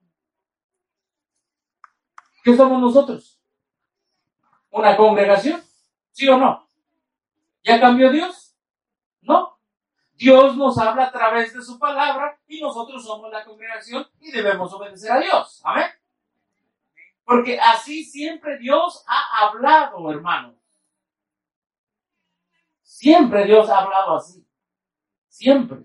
¿Qué somos nosotros? ¿Una congregación? ¿Sí o no? ¿Ya cambió Dios? No. Dios nos habla a través de su palabra y nosotros somos la congregación y debemos obedecer a Dios. Amén. Porque así siempre Dios ha hablado, hermanos. Siempre Dios ha hablado así. Siempre.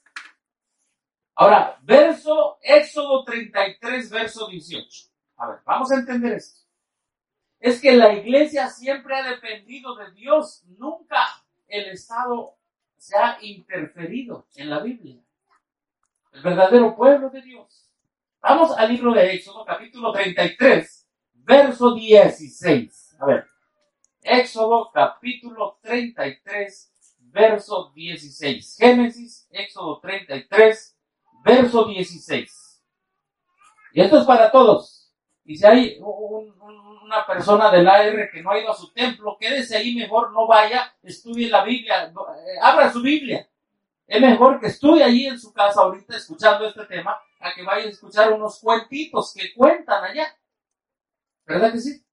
Ahora, Éxodo 33, verso 18. A ver, vamos a entender esto. Es que la iglesia siempre ha dependido de Dios. Nunca el Estado se ha interferido en la Biblia. El verdadero pueblo de Dios. Vamos al libro de Éxodo, capítulo 33, verso 16. A ver, Éxodo, capítulo 33, verso 16. Génesis, Éxodo 33, verso 16. Y esto es para todos. Y si hay una persona del AR que no ha ido a su templo, quédese ahí mejor, no vaya, estudie la Biblia, abra su Biblia. Es mejor que estudie allí en su casa ahorita escuchando este tema, a que vaya a escuchar unos cuentitos que cuentan allá. ¿Verdad que sí?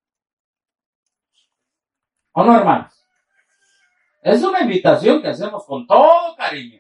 ¿O no, hermanos? Es una invitación que hacemos con todo cariño.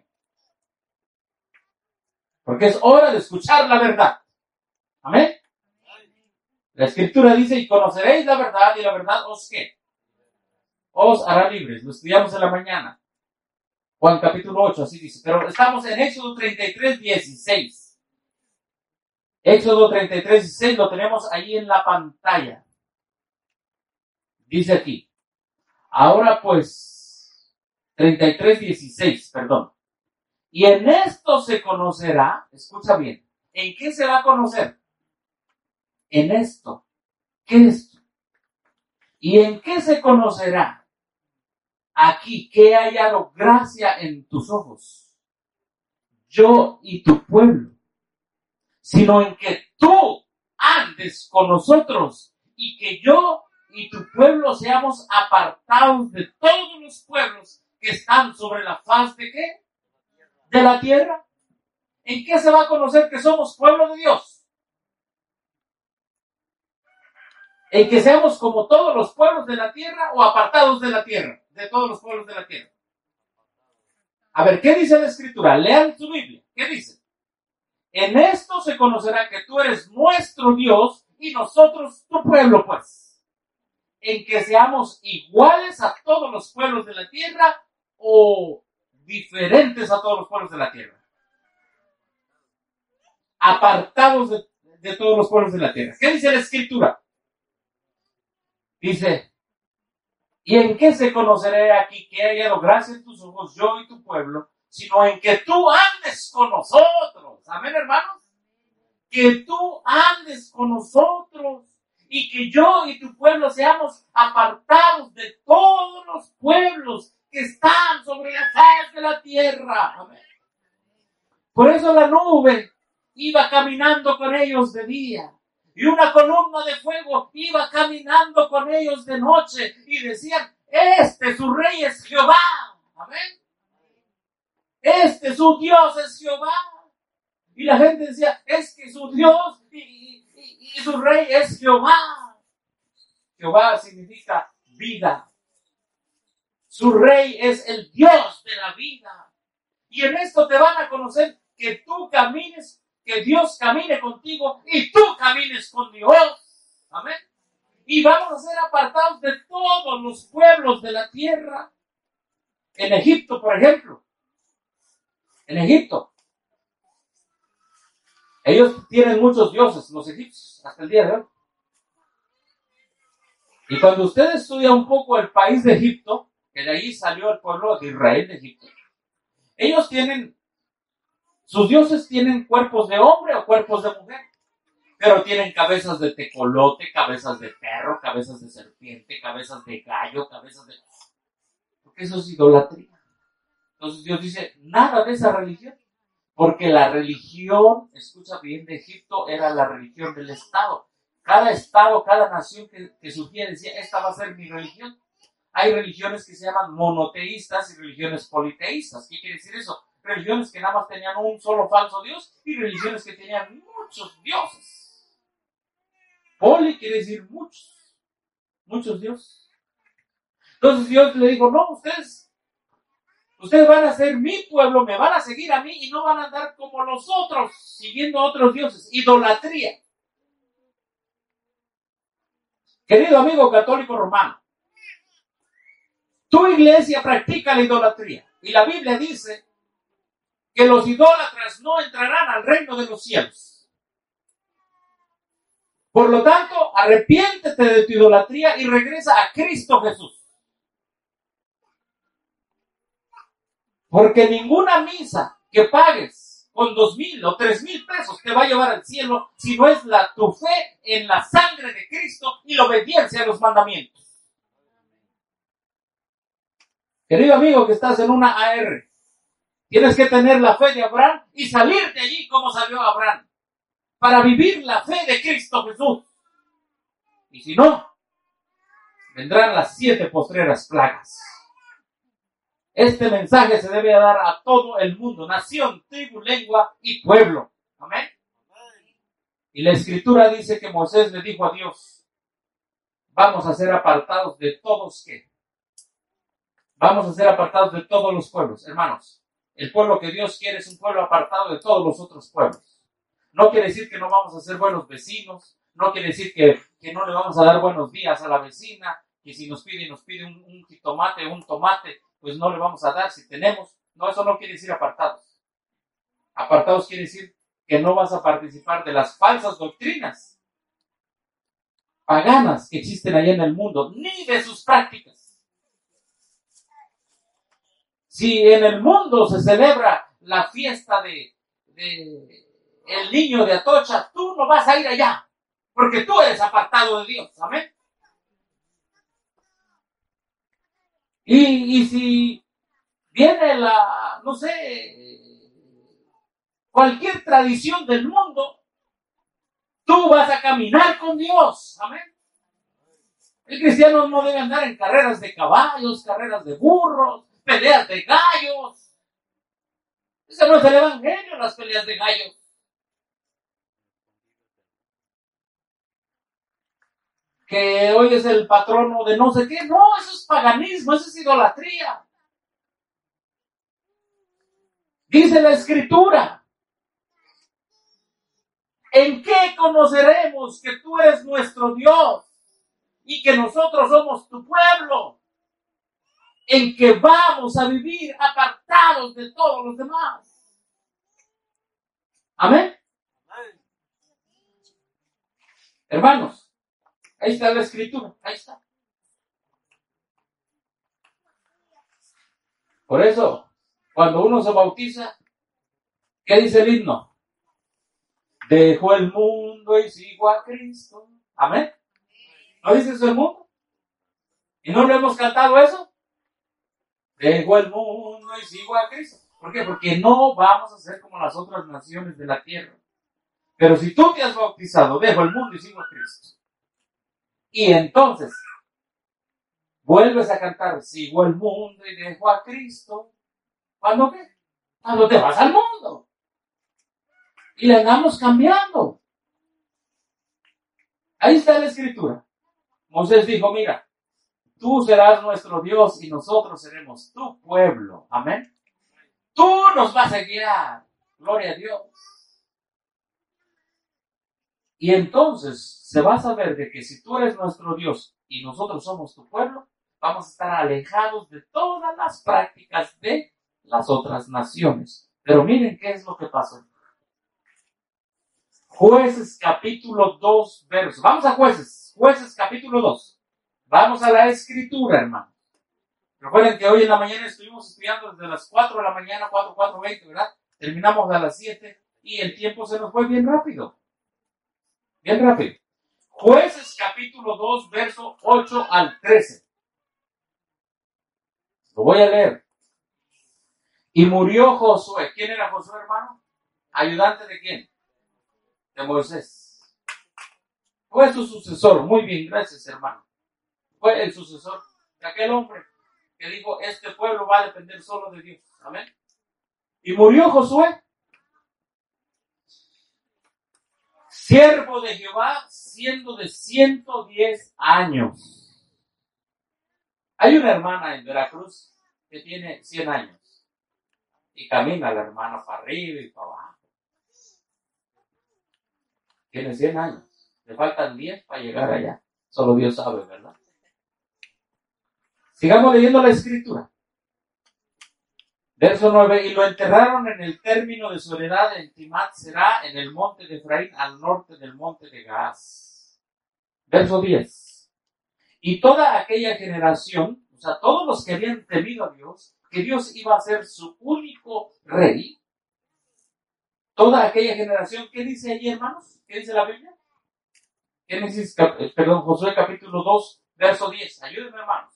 Porque es hora de escuchar la verdad. ¿Amén? La Escritura dice, y conoceréis la verdad, y la verdad os ¿qué? Os hará libres. Lo estudiamos en la mañana. Juan capítulo 8, así dice. Pero estamos en Éxodo 33, 16. Éxodo 33, 16 lo tenemos ahí en la pantalla. Dice aquí. Ahora pues, 33, 16, perdón. Y en esto se conocerá, escucha bien, ¿en qué se va a conocer? En esto. ¿Qué es esto? ¿Y en qué se conocerá? Aquí, que he hallado gracia en tus ojos, yo y tu pueblo, sino en que tú andes con nosotros y que yo y tu pueblo seamos apartados de todos los pueblos que están sobre la faz de ¿qué? De la tierra. ¿En qué se va a conocer que somos pueblo de Dios? ¿En que seamos como todos los pueblos de la tierra o apartados de la tierra? De todos los pueblos de la tierra. A ver, ¿qué dice la Escritura? Lean su Biblia. ¿Qué dice? En esto se conocerá que tú eres nuestro Dios y nosotros tu pueblo, pues. En que seamos iguales a todos los pueblos de la tierra o diferentes a todos los pueblos de la tierra. Apartados de todos los pueblos de la tierra. ¿Qué dice la Escritura? Dice, ¿y en qué se conoceré aquí que he hallado gracia en tus ojos, yo y tu pueblo, sino en que tú andes con nosotros? Amén, hermanos. Que tú andes con nosotros y que yo y tu pueblo seamos apartados de todos los pueblos que están sobre la faz de la tierra. Amén. Por eso la nube iba caminando con ellos de día. Y una columna de fuego iba caminando con ellos de noche. Y decían, su rey es Jehová. Amén. Su Dios es Jehová. Y la gente decía, es que su Dios y su rey es Jehová. Jehová significa vida. Su rey es el Dios de la vida. Y en esto te van a conocer que tú camines, que Dios camine contigo y tú camines con Dios. Amén. Y vamos a ser apartados de todos los pueblos de la tierra. En Egipto, por ejemplo. En Egipto. Ellos tienen muchos dioses, los egipcios, hasta el día de hoy. Y cuando usted estudia un poco el país de Egipto, que de ahí salió el pueblo de Israel de Egipto, ellos tienen, sus dioses tienen cuerpos de hombre o cuerpos de mujer, pero tienen cabezas de tecolote, cabezas de perro, cabezas de serpiente, cabezas de gallo, cabezas de... Porque eso es idolatría. Entonces Dios dice, nada de esa religión. Porque la religión, escucha bien, de Egipto era la religión del Estado. Cada Estado, cada nación que surgía decía, esta va a ser mi religión. Hay religiones que se llaman monoteístas y religiones politeístas. ¿Qué quiere decir eso? Religiones que nada más tenían un solo falso Dios y religiones que tenían muchos dioses. Poli quiere decir muchos dioses. Entonces Dios le dijo, no, ustedes van a ser mi pueblo, me van a seguir a mí y no van a andar como los otros, siguiendo a otros dioses. Idolatría. Querido amigo católico romano, tu iglesia practica la idolatría y la Biblia dice que los idólatras no entrarán al reino de los cielos. Por lo tanto, arrepiéntete de tu idolatría y regresa a Cristo Jesús. Porque ninguna misa que pagues con 2,000 o 3,000 pesos te va a llevar al cielo si no es tu fe en la sangre de Cristo y la obediencia a los mandamientos. Querido amigo que estás en una AR, tienes que tener la fe de Abraham y salir de allí como salió Abraham, para vivir la fe de Cristo Jesús. Y si no, vendrán las 7 postreras plagas. Este mensaje se debe dar a todo el mundo, nación, tribu, lengua y pueblo. Amén. Y la Escritura dice que Moisés le dijo a Dios, vamos a ser apartados de todos, ¿qué? Vamos a ser apartados de todos los pueblos. Hermanos, el pueblo que Dios quiere es un pueblo apartado de todos los otros pueblos. No quiere decir que no vamos a ser buenos vecinos, no quiere decir que no le vamos a dar buenos días a la vecina, que si nos pide un jitomate, un tomate, pues no le vamos a dar si tenemos. No, eso no quiere decir apartados. Apartados quiere decir que no vas a participar de las falsas doctrinas paganas que existen allá en el mundo, ni de sus prácticas. Si en el mundo se celebra la fiesta de el niño de Atocha, tú no vas a ir allá, porque tú eres apartado de Dios. Amén. Y si viene cualquier tradición del mundo, tú vas a caminar con Dios. Amén. El cristiano no debe andar en carreras de caballos, carreras de burros, peleas de gallos. Ese no es el evangelio, las peleas de gallos. Que hoy es el patrono de no sé qué. No, eso es paganismo, eso es idolatría. Dice la Escritura, ¿en qué conoceremos que tú eres nuestro Dios y que nosotros somos tu pueblo? En que vamos a vivir apartados de todos los demás. Amén. Hermanos, ahí está la Escritura, ahí está. Por eso, cuando uno se bautiza, ¿qué dice el himno? Dejo el mundo y sigo a Cristo. Amén. ¿No dice eso el mundo? ¿Y no lo hemos cantado eso? Dejo el mundo y sigo a Cristo. ¿Por qué? Porque no vamos a ser como las otras naciones de la tierra. Pero si tú te has bautizado, dejo el mundo y sigo a Cristo. Y entonces, vuelves a cantar, sigo el mundo y dejo a Cristo. ¿Cuándo qué? Cuando te vas al mundo. Y le andamos cambiando. Ahí está la Escritura. Moisés dijo, mira, tú serás nuestro Dios y nosotros seremos tu pueblo. Amén. Tú nos vas a guiar. Gloria a Dios. Y entonces se va a saber de que si tú eres nuestro Dios y nosotros somos tu pueblo, vamos a estar alejados de todas las prácticas de las otras naciones. Pero miren qué es lo que pasó. Jueces capítulo 2 verso. Vamos a Jueces capítulo 2. Vamos a la escritura, hermano. Recuerden que hoy en la mañana estuvimos estudiando desde las 4 de la mañana, 4:20, ¿verdad? Terminamos a las 7 y el tiempo se nos fue bien rápido. Bien rápido. Jueces capítulo 2, verso 8 al 13. Lo voy a leer. Y murió Josué. ¿Quién era Josué, hermano? ¿Ayudante de quién? De Moisés. Fue su sucesor. Muy bien, gracias, hermano. Fue el sucesor de aquel hombre que dijo, este pueblo va a depender solo de Dios. Amén. Y murió Josué, siervo de Jehová, siendo de 110 años. Hay una hermana en Veracruz que tiene 100 años. Y camina la hermana para arriba y para abajo. Tiene 100 años. Le faltan 10 para llegar allá. Solo Dios sabe, ¿verdad? Sigamos leyendo la escritura. Verso 9. Y lo enterraron en el término de su heredad en Timat Será, en el monte de Efraín, al norte del monte de Gaas. Verso 10. Y toda aquella generación, o sea, todos los que habían temido a Dios, que Dios iba a ser su único rey, toda aquella generación, ¿qué dice allí, hermanos? ¿Qué dice la Biblia? Josué capítulo 2, verso 10. Ayúdenme, hermanos.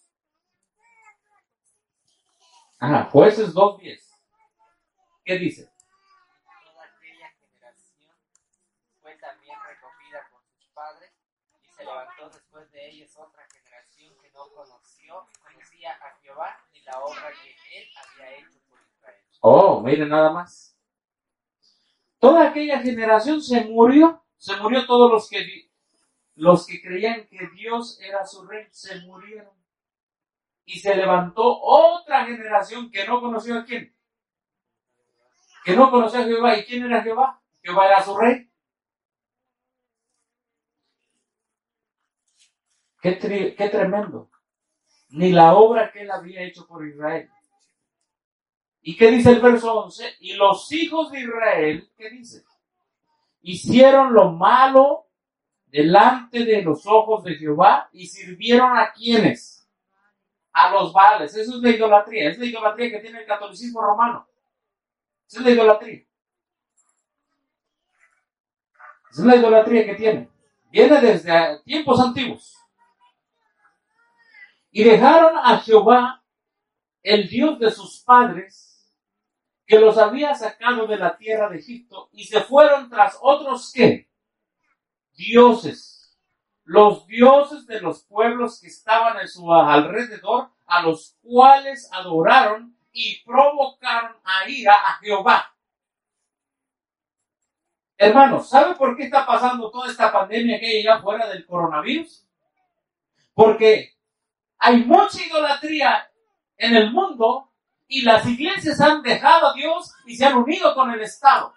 Jueces 2:10. ¿Qué dice? Toda aquella generación fue también recogida con sus padres y se levantó después de ellos otra generación que no conocía a Jehová ni la obra que él había hecho por Israel. Oh, miren nada más. Toda aquella generación se murió todos los que creían que Dios era su rey, se murieron. Y se levantó otra generación que no conoció a quién. Que no conoció a Jehová. ¿Y quién era Jehová? Jehová era su rey. Qué tremendo. Ni la obra que él había hecho por Israel. ¿Y qué dice el verso 11? Y los hijos de Israel, ¿qué dice? Hicieron lo malo delante de los ojos de Jehová y sirvieron a ¿quiénes? A los Baales. Eso es la idolatría. Es la idolatría que tiene el catolicismo romano. Esa es la idolatría. Esa es la idolatría que tiene. Viene desde tiempos antiguos. Y dejaron a Jehová, el Dios de sus padres, que los había sacado de la tierra de Egipto, y se fueron tras otros, ¿qué? Dioses. Los dioses de los pueblos que estaban en su alrededor, a los cuales adoraron y provocaron a ira a Jehová. Hermanos, ¿sabe por qué está pasando toda esta pandemia que hay allá fuera del coronavirus? Porque hay mucha idolatría en el mundo y las iglesias han dejado a Dios y se han unido con el Estado.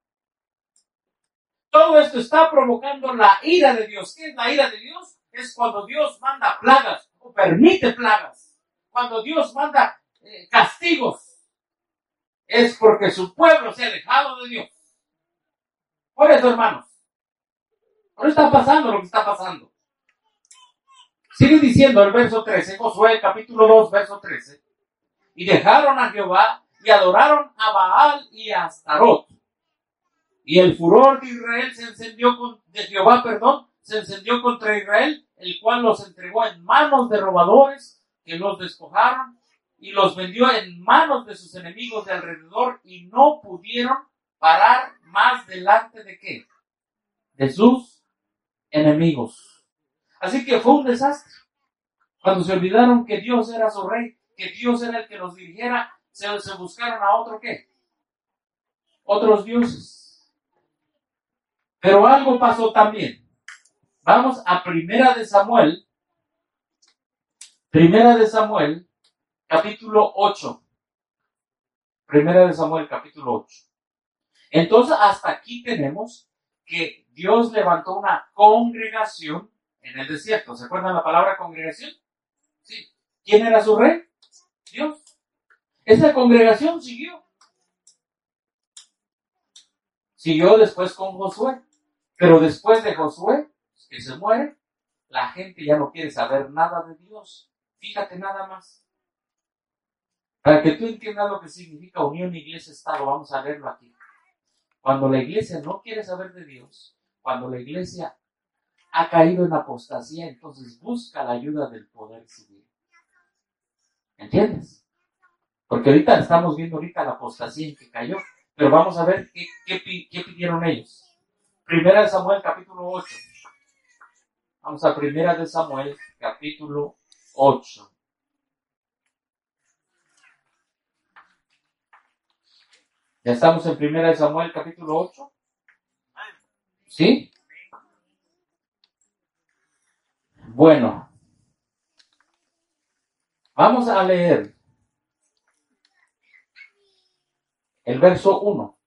Todo esto está provocando la ira de Dios. ¿Qué es la ira de Dios? Es cuando Dios manda plagas o permite plagas. Cuando Dios manda castigos. Es porque su pueblo se ha alejado de Dios. Por eso, hermanos. Por eso está pasando lo que está pasando. Sigue diciendo el verso 13, Josué capítulo 2, verso 13. Y dejaron a Jehová y adoraron a Baal y a Astarot. Y el furor de Israel se encendió contra Israel, el cual los entregó en manos de robadores que los despojaron y los vendió en manos de sus enemigos de alrededor y no pudieron parar más delante de ¿qué? De sus enemigos. Así que fue un desastre. Cuando se olvidaron que Dios era su rey, que Dios era el que los dirigiera, se buscaron a otro ¿qué? Otros dioses. Pero algo pasó también. Vamos a Primera de Samuel Primera de Samuel, capítulo 8. Primera de Samuel, capítulo 8. Entonces, hasta aquí tenemos que Dios levantó una congregación en el desierto. ¿Se acuerdan la palabra congregación? Sí. ¿Quién era su rey? Dios. Esa congregación siguió. Siguió después con Josué. Pero después de Josué, que se muere, la gente ya no quiere saber nada de Dios. Fíjate nada más. Para que tú entiendas lo que significa unión iglesia-estado, vamos a leerlo aquí. Cuando la iglesia no quiere saber de Dios, cuando la iglesia ha caído en apostasía, entonces busca la ayuda del poder civil. ¿Entiendes? Porque ahorita estamos viendo la apostasía en que cayó. Pero vamos a ver qué pidieron ellos. Primera de Samuel, capítulo 8. Vamos a Primera de Samuel, capítulo 8. ¿Ya estamos en Primera de Samuel, capítulo 8? ¿Sí? Bueno. Vamos a leer el verso 1.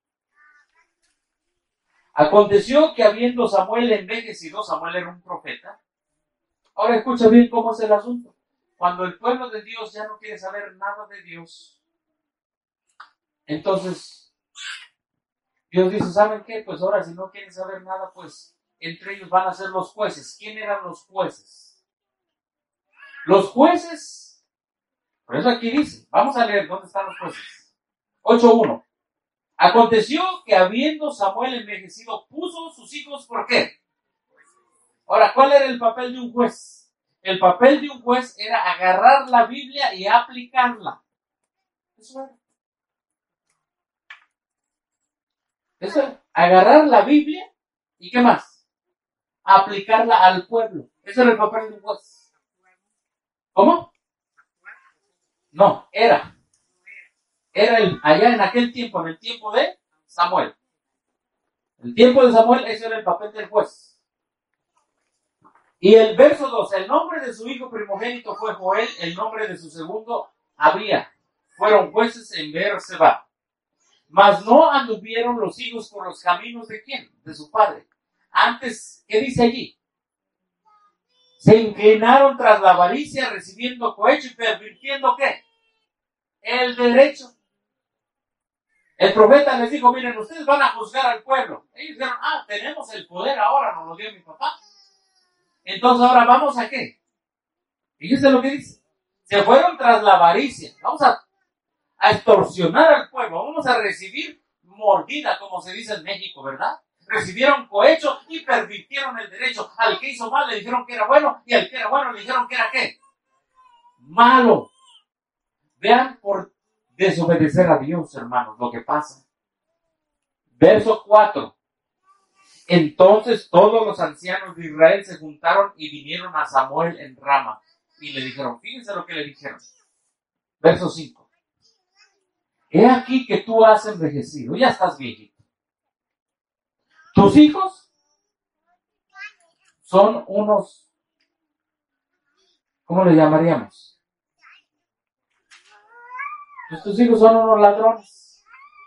Aconteció que habiendo Samuel envejecido, Samuel era un profeta. Ahora escucha bien cómo es el asunto. Cuando el pueblo de Dios ya no quiere saber nada de Dios, entonces Dios dice, ¿saben qué? Pues ahora si no quieren saber nada, pues entre ellos van a ser los jueces. ¿Quién eran los jueces? Los jueces, por eso aquí dice, vamos a leer dónde están los jueces. 8:1. Aconteció que habiendo Samuel envejecido, puso sus hijos, ¿por qué? Ahora, ¿cuál era el papel de un juez? El papel de un juez era agarrar la Biblia y aplicarla. Eso era. Eso era. Agarrar la Biblia y ¿qué más? Aplicarla al pueblo. Ese era el papel de un juez. ¿Cómo? No, era allá en aquel tiempo, en el tiempo de Samuel. El tiempo de Samuel, ese era el papel del juez. Y el verso 2, el nombre de su hijo primogénito fue Joel, el nombre de su segundo, Abía. Fueron jueces en Beerseba. Mas no anduvieron los hijos por los caminos de ¿quién? De su padre. Antes, ¿qué dice allí? Se inclinaron tras la avaricia, recibiendo cohecho y pervirtiendo ¿qué? El derecho. El profeta les dijo, miren, ustedes van a juzgar al pueblo. Ellos dijeron, tenemos el poder ahora, nos lo dio mi papá. Entonces ahora vamos a ¿qué? Fíjense lo que dice. Se fueron tras la avaricia. Vamos a extorsionar al pueblo. Vamos a recibir mordida, como se dice en México, ¿verdad? Recibieron cohecho y pervirtieron el derecho. Al que hizo mal le dijeron que era bueno y al que era bueno le dijeron que era ¿qué? Malo. Vean por desobedecer a Dios, hermanos, lo que pasa. Verso 4. Entonces todos los ancianos de Israel se juntaron y vinieron a Samuel en Rama. Y le dijeron, fíjense lo que le dijeron. Verso 5. He aquí que tú has envejecido, ya estás viejito. Tus hijos son unos, ¿cómo le llamaríamos? Pues tus hijos son unos ladrones.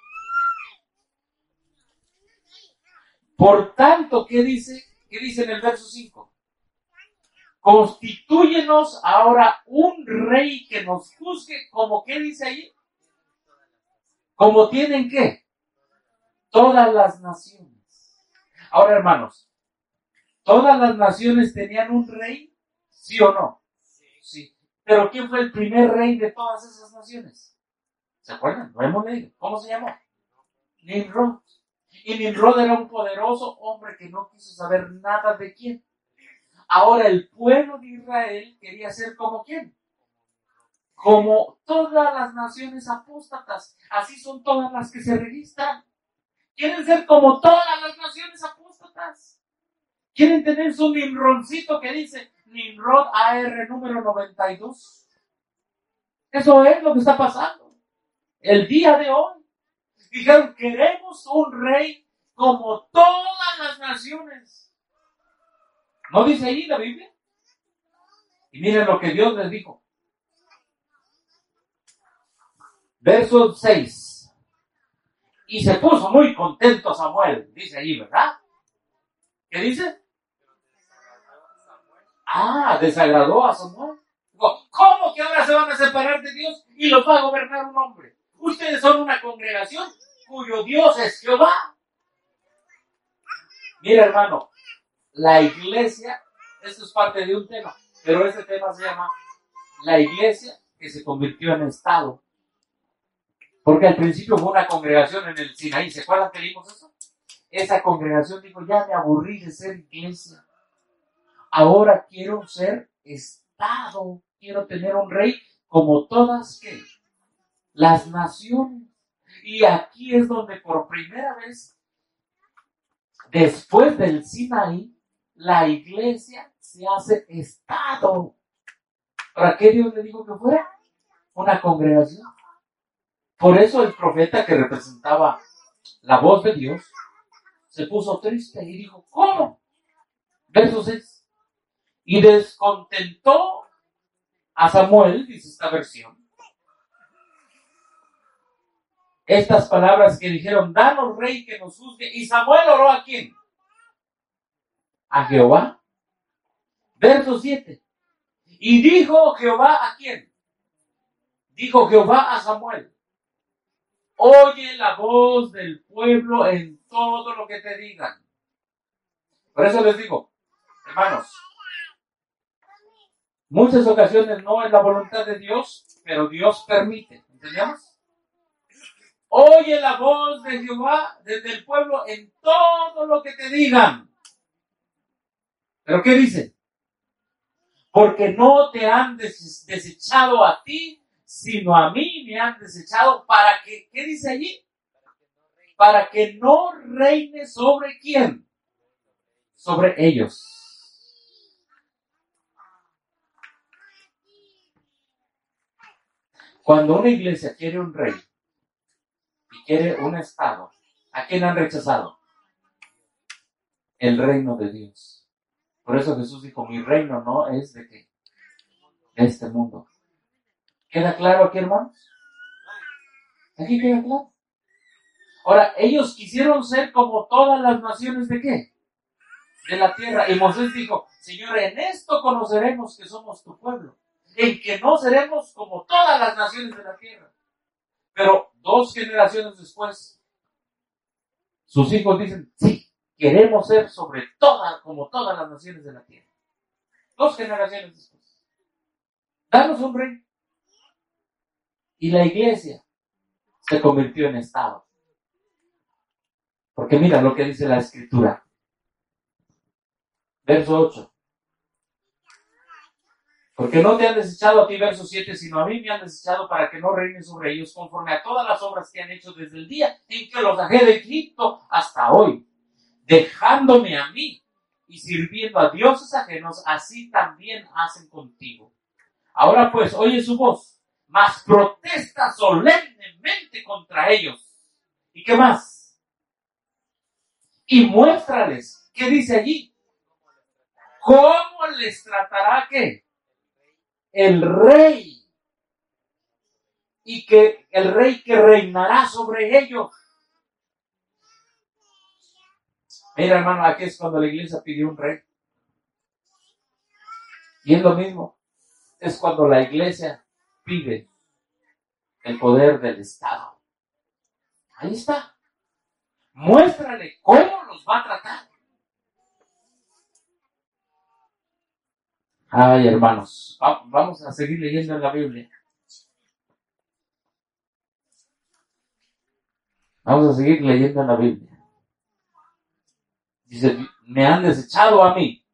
Por tanto, ¿qué dice? ¿Qué dice en el verso 5? Constitúyenos ahora un rey que nos juzgue, como ¿qué dice ahí? Como tienen ¿qué? Todas las naciones. Ahora, hermanos, ¿todas las naciones tenían un rey? ¿Sí o no? Sí. Pero ¿quién fue el primer rey de todas esas naciones? ¿Se acuerdan? Lo hemos leído. ¿Cómo se llamó? Nimrod. Y Nimrod era un poderoso hombre que no quiso saber nada de quién. Ahora el pueblo de Israel quería ser como quién. Como todas las naciones apóstatas. Así son todas las que se registran. Quieren ser como todas las naciones apóstatas. Quieren tener su Nimrodcito que dice Nimrod AR número 92. Eso es lo que está pasando. El día de hoy. Dijeron, queremos un rey como todas las naciones. ¿No dice ahí la Biblia? Y miren lo que Dios les dijo. Verso 6. Y se puso muy contento Samuel, dice allí, ¿verdad? ¿Qué dice? Desagradó a Samuel. ¿Cómo que ahora se van a separar de Dios y los va a gobernar un hombre? Ustedes son una congregación cuyo Dios es Jehová. Mira, hermano, la iglesia, esto es parte de un tema, pero este tema se llama la iglesia que se convirtió en Estado. Porque al principio fue una congregación en el Sinaí. ¿Se acuerdan que leímos eso? Esa congregación dijo, ya me aburrí de ser iglesia. Ahora quiero ser Estado. Quiero tener un rey como todas ¿qué? Las naciones. Y aquí es donde por primera vez, después del Sinaí, la iglesia se hace Estado. ¿Para qué Dios le dijo que fuera? Una congregación. Por eso el profeta que representaba la voz de Dios se puso triste y dijo, ¿cómo? Verso 6. Y descontentó a Samuel, dice esta versión, estas palabras que dijeron, danos rey que nos juzgue. Y Samuel oró ¿a quién? A Jehová. Verso 7. Y dijo Jehová ¿a quién? Dijo Jehová a Samuel, oye la voz del pueblo en todo lo que te digan. Por eso les digo, hermanos, muchas ocasiones no es la voluntad de Dios, pero Dios permite. ¿Entendemos? Oye la voz de Jehová desde el pueblo en todo lo que te digan. ¿Pero qué dice? Porque no te han desechado a ti, sino a mí me han desechado para que, ¿qué dice allí? Para que no reine sobre ¿quién? Sobre ellos. Cuando una iglesia quiere un rey y quiere un Estado, ¿a quién han rechazado? El reino de Dios. Por eso Jesús dijo, mi reino no es de qué, de este mundo. ¿Queda claro aquí, hermanos? Aquí queda claro. Ahora, ellos quisieron ser como todas las naciones de qué, de la tierra. Y Moisés dijo, Señor, en esto conoceremos que somos tu pueblo, en que no seremos como todas las naciones de la tierra. Pero 2 generaciones después, sus hijos dicen, sí, queremos ser sobre todas, como todas las naciones de la tierra. 2 generaciones después. Danos un rey. Y la iglesia se convirtió en Estado. Porque mira lo que dice la Escritura. Verso 8. Porque no te han desechado a ti, verso 7, sino a mí me han desechado para que no reine sobre ellos conforme a todas las obras que han hecho desde el día en que los dejé de Egipto hasta hoy, dejándome a mí y sirviendo a dioses ajenos, así también hacen contigo. Ahora pues, oye su voz, mas protesta solemnemente contra ellos. ¿Y qué más? Y muéstrales, ¿qué dice allí? ¿Cómo les tratará qué? El rey. Y que el rey que reinará sobre ellos. Mira, hermano, aquí es cuando la iglesia pidió un rey. Y es lo mismo. Es cuando la iglesia pide el poder del Estado. Ahí está. Muéstrale cómo los va a tratar. Ay, hermanos, vamos a seguir leyendo en la Biblia. Vamos a seguir leyendo en la Biblia. Dice, me han desechado a mí.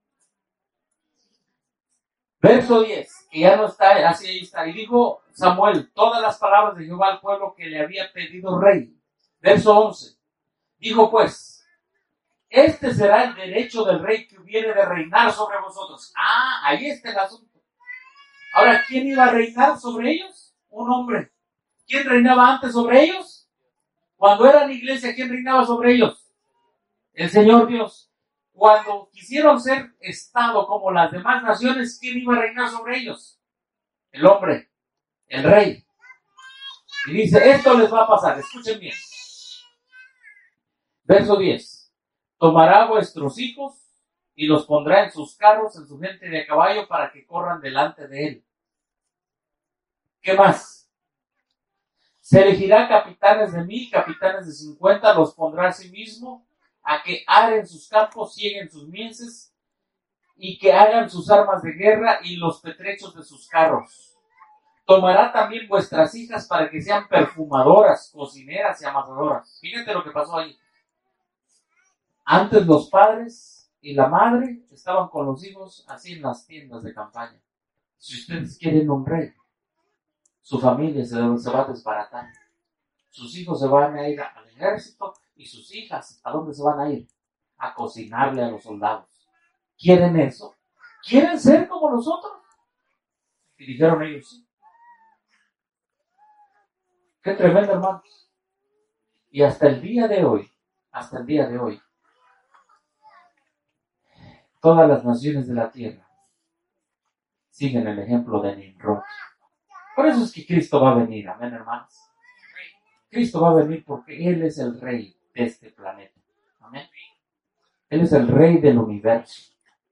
Verso 10, que ya no está, así ahí está. Y dijo Samuel todas las palabras de Jehová al pueblo que le había pedido rey. Verso 11, dijo pues, este será el derecho del rey que hubiere de reinar sobre vosotros. Ahí está el asunto. Ahora, ¿quién iba a reinar sobre ellos? Un hombre. ¿Quién reinaba antes sobre ellos? Cuando eran iglesia, ¿quién reinaba sobre ellos? El Señor Dios. Cuando quisieron ser Estado como las demás naciones, ¿quién iba a reinar sobre ellos? El hombre, el rey. Y dice, esto les va a pasar, escuchen bien. Verso 10. Tomará a vuestros hijos y los pondrá en sus carros, en su gente de caballo, para que corran delante de él. ¿Qué más? Se elegirá capitanes de 1000, capitanes de 50, los pondrá a sí mismo, a que aren sus campos, cieguen sus mieses, y que hagan sus armas de guerra y los petrechos de sus carros. Tomará también vuestras hijas para que sean perfumadoras, cocineras y amasadoras. Fíjate lo que pasó ahí. Antes los padres y la madre estaban con los hijos así en las tiendas de campaña. Si ustedes quieren un rey, su familia se va a desbaratar. Sus hijos se van a ir al ejército y sus hijas, ¿a dónde se van a ir? A cocinarle a los soldados. ¿Quieren eso? ¿Quieren ser como nosotros? Y dijeron ellos, sí. Qué tremendo, hermanos. Y hasta el día de hoy, todas las naciones de la tierra siguen el ejemplo de Nimrod. Por eso es que Cristo va a venir, amén, hermanos. Cristo va a venir porque Él es el rey de este planeta, amén. Él es el rey del universo.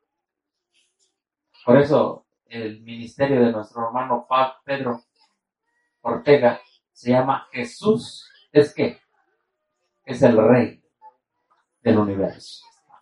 Por eso el ministerio de nuestro hermano Pedro Ortega se llama Jesús, ¿es qué? Es el rey del universo.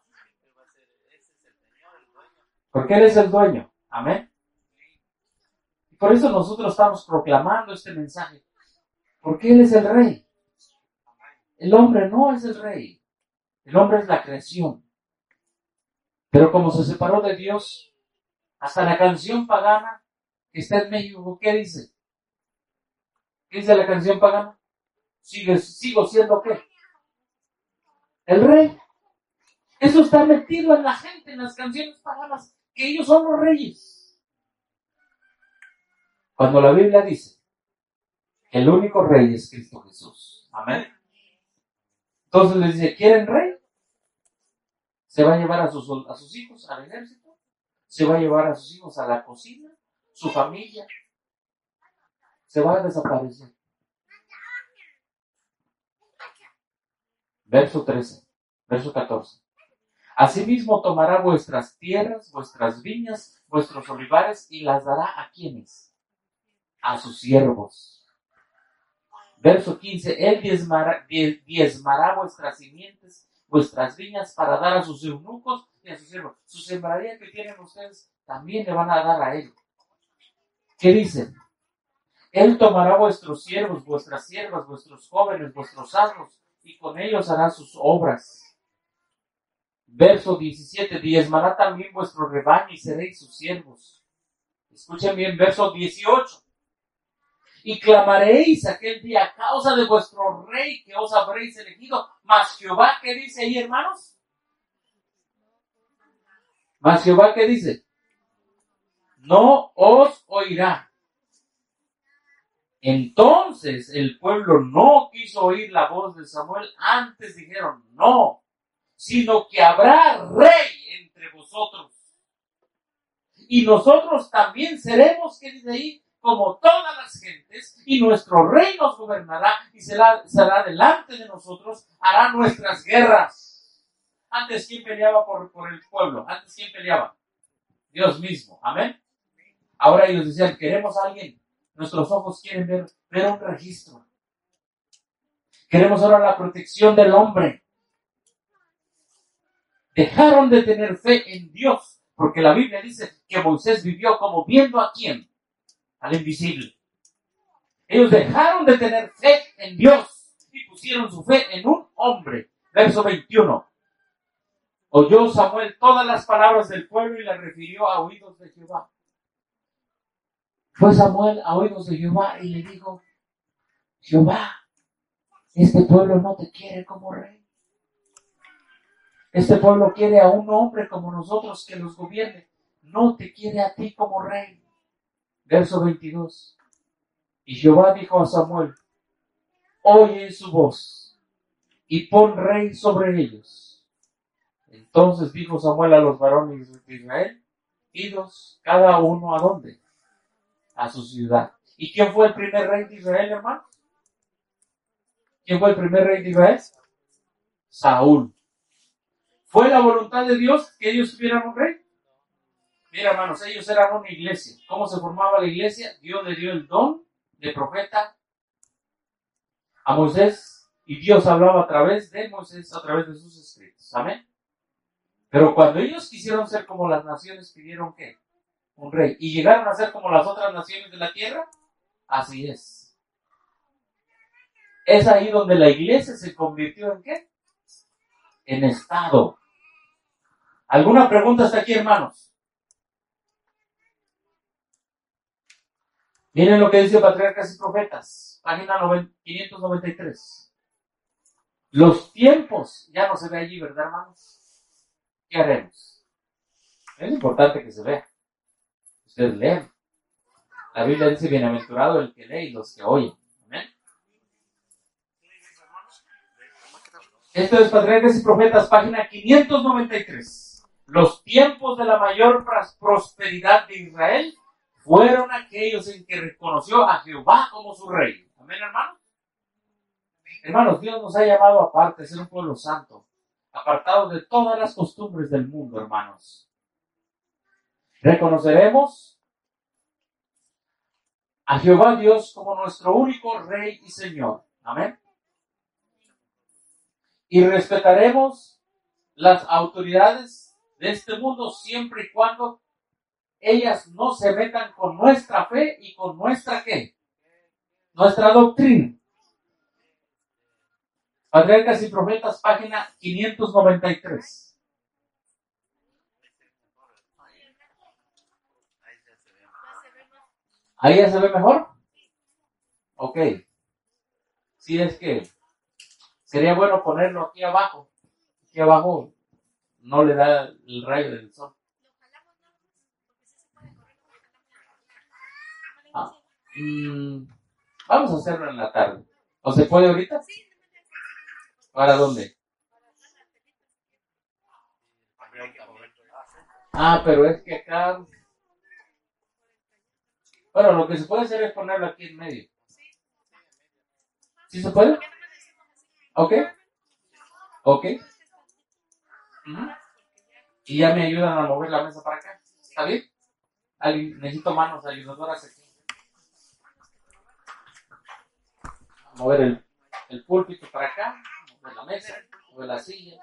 Porque Él es el dueño, amén. Y por eso nosotros estamos proclamando este mensaje. Porque Él es el rey. El hombre no es el rey. El hombre es la creación. Pero como se separó de Dios, hasta la canción pagana que está en México, ¿qué dice? ¿Qué dice la canción pagana? Sigo siendo ¿qué? El rey. Eso está metido en la gente, en las canciones paganas, que ellos son los reyes. Cuando la Biblia dice que el único rey es Cristo Jesús. Amén. Entonces les dice, ¿quieren rey? Se va a llevar a sus hijos al ejército, se va a llevar a sus hijos a la cocina, su familia se va a desaparecer. Verso 13, verso 14. Asimismo tomará vuestras tierras, vuestras viñas, vuestros olivares y las dará ¿a quiénes? A sus siervos. Verso 15. Él diezmará vuestras simientes, vuestras viñas para dar a sus eunucos y a sus siervos. Su sembradía que tienen ustedes también le van a dar a él. ¿Qué dicen? Él tomará vuestros siervos, vuestras siervas, vuestros jóvenes, vuestros asnos y con ellos hará sus obras. Verso 17, diezmará también vuestro rebaño y seréis sus siervos. Escuchen bien, verso 18. Y clamaréis aquel día a causa de vuestro rey que os habréis elegido. Mas Jehová, ¿qué dice ahí, hermanos? Mas Jehová, ¿qué dice? No os oirá. Entonces el pueblo no quiso oír la voz de Samuel. Antes dijeron, no, sino que habrá rey entre vosotros. Y nosotros también seremos, que dice ahí, como todas las gentes, y nuestro rey nos gobernará y será delante de nosotros, hará nuestras guerras. Antes, ¿quién peleaba por el pueblo? Antes, ¿quién peleaba? Dios mismo, amén. Ahora ellos decían, queremos a alguien. Nuestros ojos quieren ver un registro. Queremos ahora la protección del hombre. Dejaron de tener fe en Dios, porque la Biblia dice que Moisés vivió como viendo ¿a quién? Al invisible. Ellos dejaron de tener fe en Dios y pusieron su fe en un hombre. Verso 21. Oyó Samuel todas las palabras del pueblo y las refirió a oídos de Jehová. Fue Samuel a oídos de Jehová y le dijo, Jehová, este pueblo no te quiere como rey. Este pueblo quiere a un hombre como nosotros que los gobierne. No te quiere a ti como rey. Verso 22. Y Jehová dijo a Samuel, oye su voz y pon rey sobre ellos. Entonces dijo Samuel a los varones de Israel, idos cada uno ¿a dónde? A su ciudad. ¿Y quién fue el primer rey de Israel, hermano? ¿Quién fue el primer rey de Israel? Saúl. ¿Fue la voluntad de Dios que ellos tuvieran un rey? Mira, hermanos, ellos eran una iglesia. ¿Cómo se formaba la iglesia? Dios le dio el don de profeta a Moisés y Dios hablaba a través de Moisés, a través de sus escritos. Amén. Pero cuando ellos quisieron ser como las naciones, pidieron ¿qué? Un rey. ¿Y llegaron a ser como las otras naciones de la tierra? Así es. Es ahí donde la iglesia se convirtió en ¿qué? En Estado. ¿Alguna pregunta hasta aquí, hermanos? Miren lo que dice Patriarcas y Profetas, página 593. Los tiempos, ya no se ve allí, ¿verdad, hermanos? ¿Qué haremos? Es importante que se vea. Ustedes leen. La Biblia dice, bienaventurado el que lee y los que oyen. ¿Amén? Esto es Patriarcas y Profetas, página 593. Los tiempos de la mayor prosperidad de Israel fueron aquellos en que reconoció a Jehová como su rey. Amén, hermanos. Hermanos, Dios nos ha llamado aparte a ser un pueblo santo, apartados de todas las costumbres del mundo, hermanos. Reconoceremos a Jehová Dios como nuestro único Rey y Señor. Amén. Y respetaremos las autoridades de este mundo siempre y cuando ellas no se metan con nuestra fe y con nuestra ¿qué? Nuestra doctrina. Patriarcas y Profetas, página 593. ¿Ahí ya se ve mejor? Ok. Sí, es que sería bueno ponerlo aquí abajo. Aquí abajo no le da el rayo del sol. Vamos a hacerlo en la tarde. ¿O se puede ahorita? ¿Para dónde? Pero es que acá... Bueno, lo que se puede hacer es ponerlo aquí en medio. ¿Sí se puede? Ok. Ok. Y ya me ayudan a mover la mesa para acá. ¿Está bien? Necesito manos ayudadoras aquí. A mover el púlpito para acá, mover la mesa, mover la silla.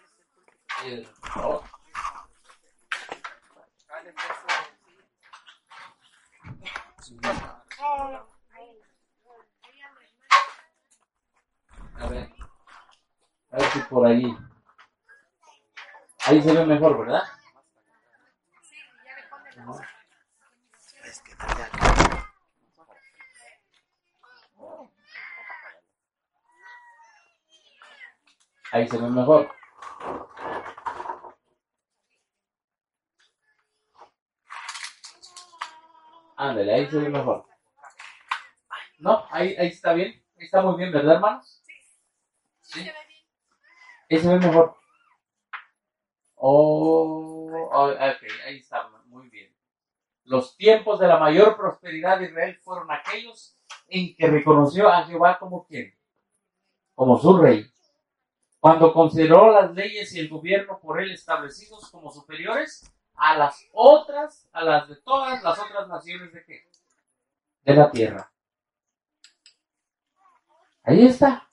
A ver si por ahí. Ahí se ve mejor, ¿verdad? Ahí se ve mejor. Ándale, ahí se ve mejor. No, ahí está bien. Ahí está muy bien, ¿verdad, hermanos? Sí. Ahí se ve mejor. Ok, ahí está, muy bien. Los tiempos de la mayor prosperidad de Israel fueron aquellos en que reconoció a Jehová como ¿quién? Como su rey. Cuando consideró las leyes y el gobierno por él establecidos como superiores a las de todas las otras naciones de ¿qué? De la tierra. Ahí está.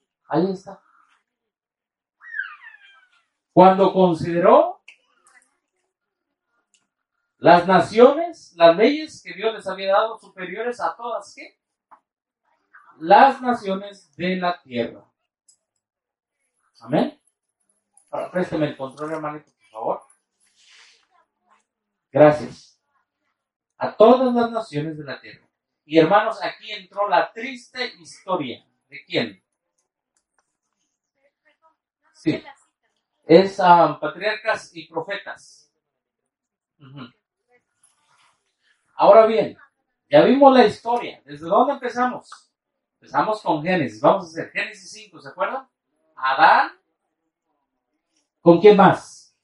Cuando consideró las naciones, las leyes que Dios les había dado superiores a todas, ¿qué? Las naciones de la tierra. Amén. Ahora, présteme el control, hermanito, por favor. Gracias. A todas las naciones de la tierra. Y hermanos, aquí entró la triste historia. ¿De quién? Sí. Es Patriarcas y Profetas. Ahora bien, ya vimos la historia. ¿Desde dónde empezamos? Empezamos con Génesis. Vamos a hacer Génesis 5, ¿se acuerdan? Adán. ¿Con quién más?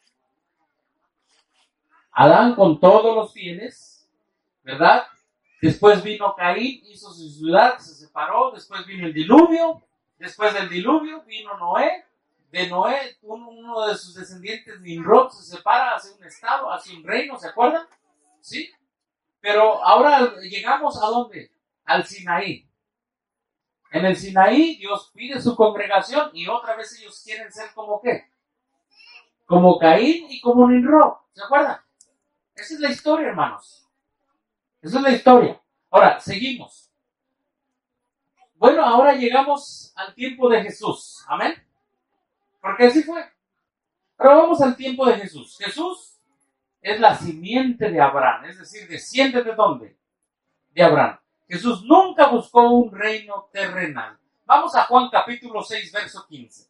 Adán con todos los fieles, ¿verdad? Después vino Caín, hizo su ciudad, se separó. Después vino el diluvio. Después del diluvio vino Noé. De Noé, uno de sus descendientes, Nimrod, se separa, hace un estado, hace un reino, ¿se acuerdan? ¿Sí? Pero ahora llegamos ¿a dónde? Al Sinaí. En el Sinaí Dios pide su congregación y otra vez ellos quieren ser como ¿qué? Como Caín y como Nimrod, ¿se acuerdan? Esa es la historia, hermanos. Esa es la historia. Ahora, seguimos. Bueno, ahora llegamos al tiempo de Jesús. Amén. Porque así fue. Pero vamos al tiempo de Jesús. Jesús es la simiente de Abraham. Es decir, desciende ¿de dónde? De Abraham. Jesús nunca buscó un reino terrenal. Vamos a Juan capítulo 6, verso 15.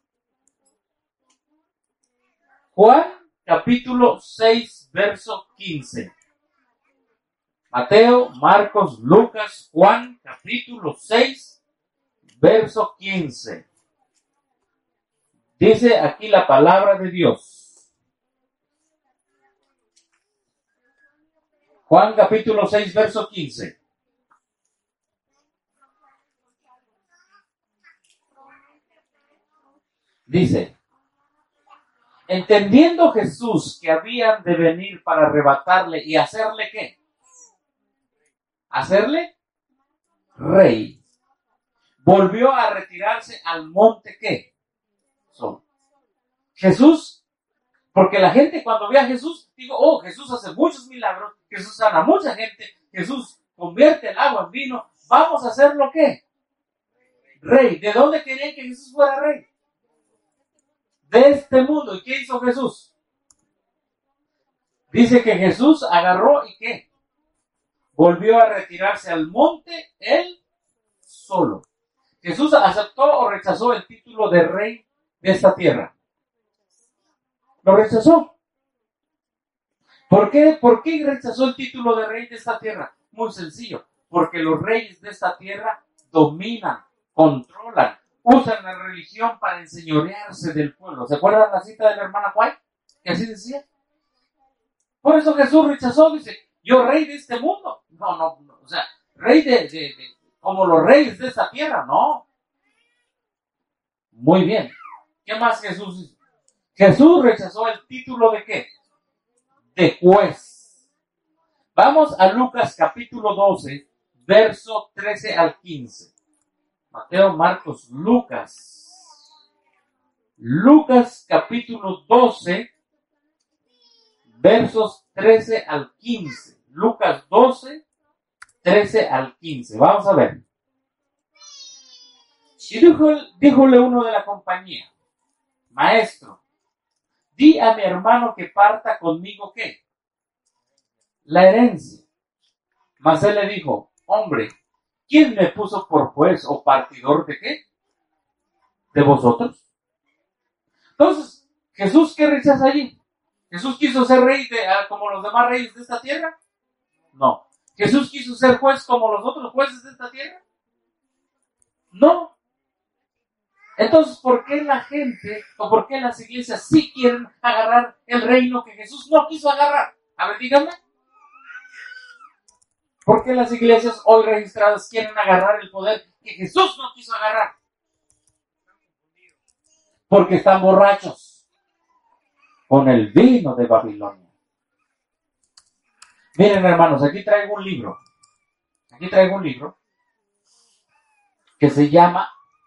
Juan capítulo 6, verso 15. Mateo, Marcos, Lucas, Juan capítulo 6, verso 15. Dice aquí la palabra de Dios. Juan capítulo 6, verso 15. Dice, entendiendo Jesús que habían de venir para arrebatarle y hacerle ¿qué? Hacerle rey. Volvió a retirarse al monte ¿qué? Solo. Jesús, porque la gente cuando ve a Jesús, digo, oh, Jesús hace muchos milagros, Jesús sana a mucha gente, Jesús convierte el agua en vino, vamos a hacerlo ¿qué? Rey. ¿De dónde querían que Jesús fuera rey? De este mundo. ¿Y qué hizo Jesús? Dice que Jesús agarró y ¿qué? Volvió a retirarse al monte él solo. Jesús aceptó o rechazó el título de rey de esta tierra. Lo rechazó. ¿Por qué? ¿Por qué rechazó el título de rey de esta tierra? Muy sencillo. Porque los reyes de esta tierra dominan, controlan, usan la religión para enseñorearse del pueblo. ¿Se acuerdan la cita de la hermana White? Que así decía. Por eso Jesús rechazó, dice, yo rey de este mundo. No, o sea, rey de como los reyes de esta tierra, no. Muy bien. ¿Qué más Jesús hizo? Jesús rechazó el título de ¿qué? De juez. Vamos a Lucas capítulo 12, verso 13 al 15. Mateo, Marcos, Lucas. Lucas capítulo 12, versos 13 al 15. Lucas 12, 13 al 15. Vamos a ver. Y díjole uno de la compañía, maestro, di a mi hermano que parta conmigo ¿qué? La herencia. Mas él le dijo, hombre, ¿quién me puso por juez o partidor de qué? ¿De vosotros? Entonces, ¿Jesús qué rechaza allí? ¿Jesús quiso ser rey como los demás reyes de esta tierra? No. ¿Jesús quiso ser juez como los otros jueces de esta tierra? No. Entonces, ¿por qué la gente o por qué las iglesias sí quieren agarrar el reino que Jesús no quiso agarrar? A ver, díganme. ¿Por qué las iglesias hoy registradas quieren agarrar el poder que Jesús no quiso agarrar? Porque están borrachos con el vino de Babilonia. Miren, hermanos, aquí traigo un libro. Aquí traigo un libro que se llama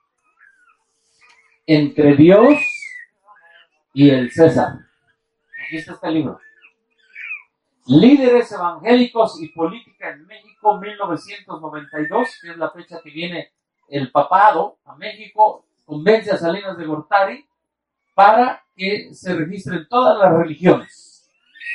Entre Dios y el César. Aquí está este libro. Líderes evangélicos y política en México 1992, que es la fecha que viene el papado a México, convence a Salinas de Gortari para que se registren todas las religiones.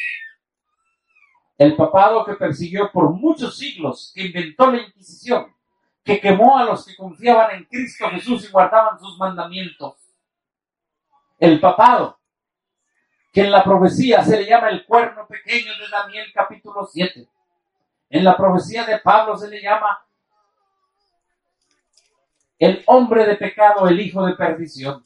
El papado que persiguió por muchos siglos, que inventó la Inquisición, que quemó a los que confiaban en Cristo Jesús y guardaban sus mandamientos. El papado, que en la profecía se le llama el cuerno pequeño de Daniel capítulo 7. En la profecía de Pablo se le llama el hombre de pecado, el hijo de perdición.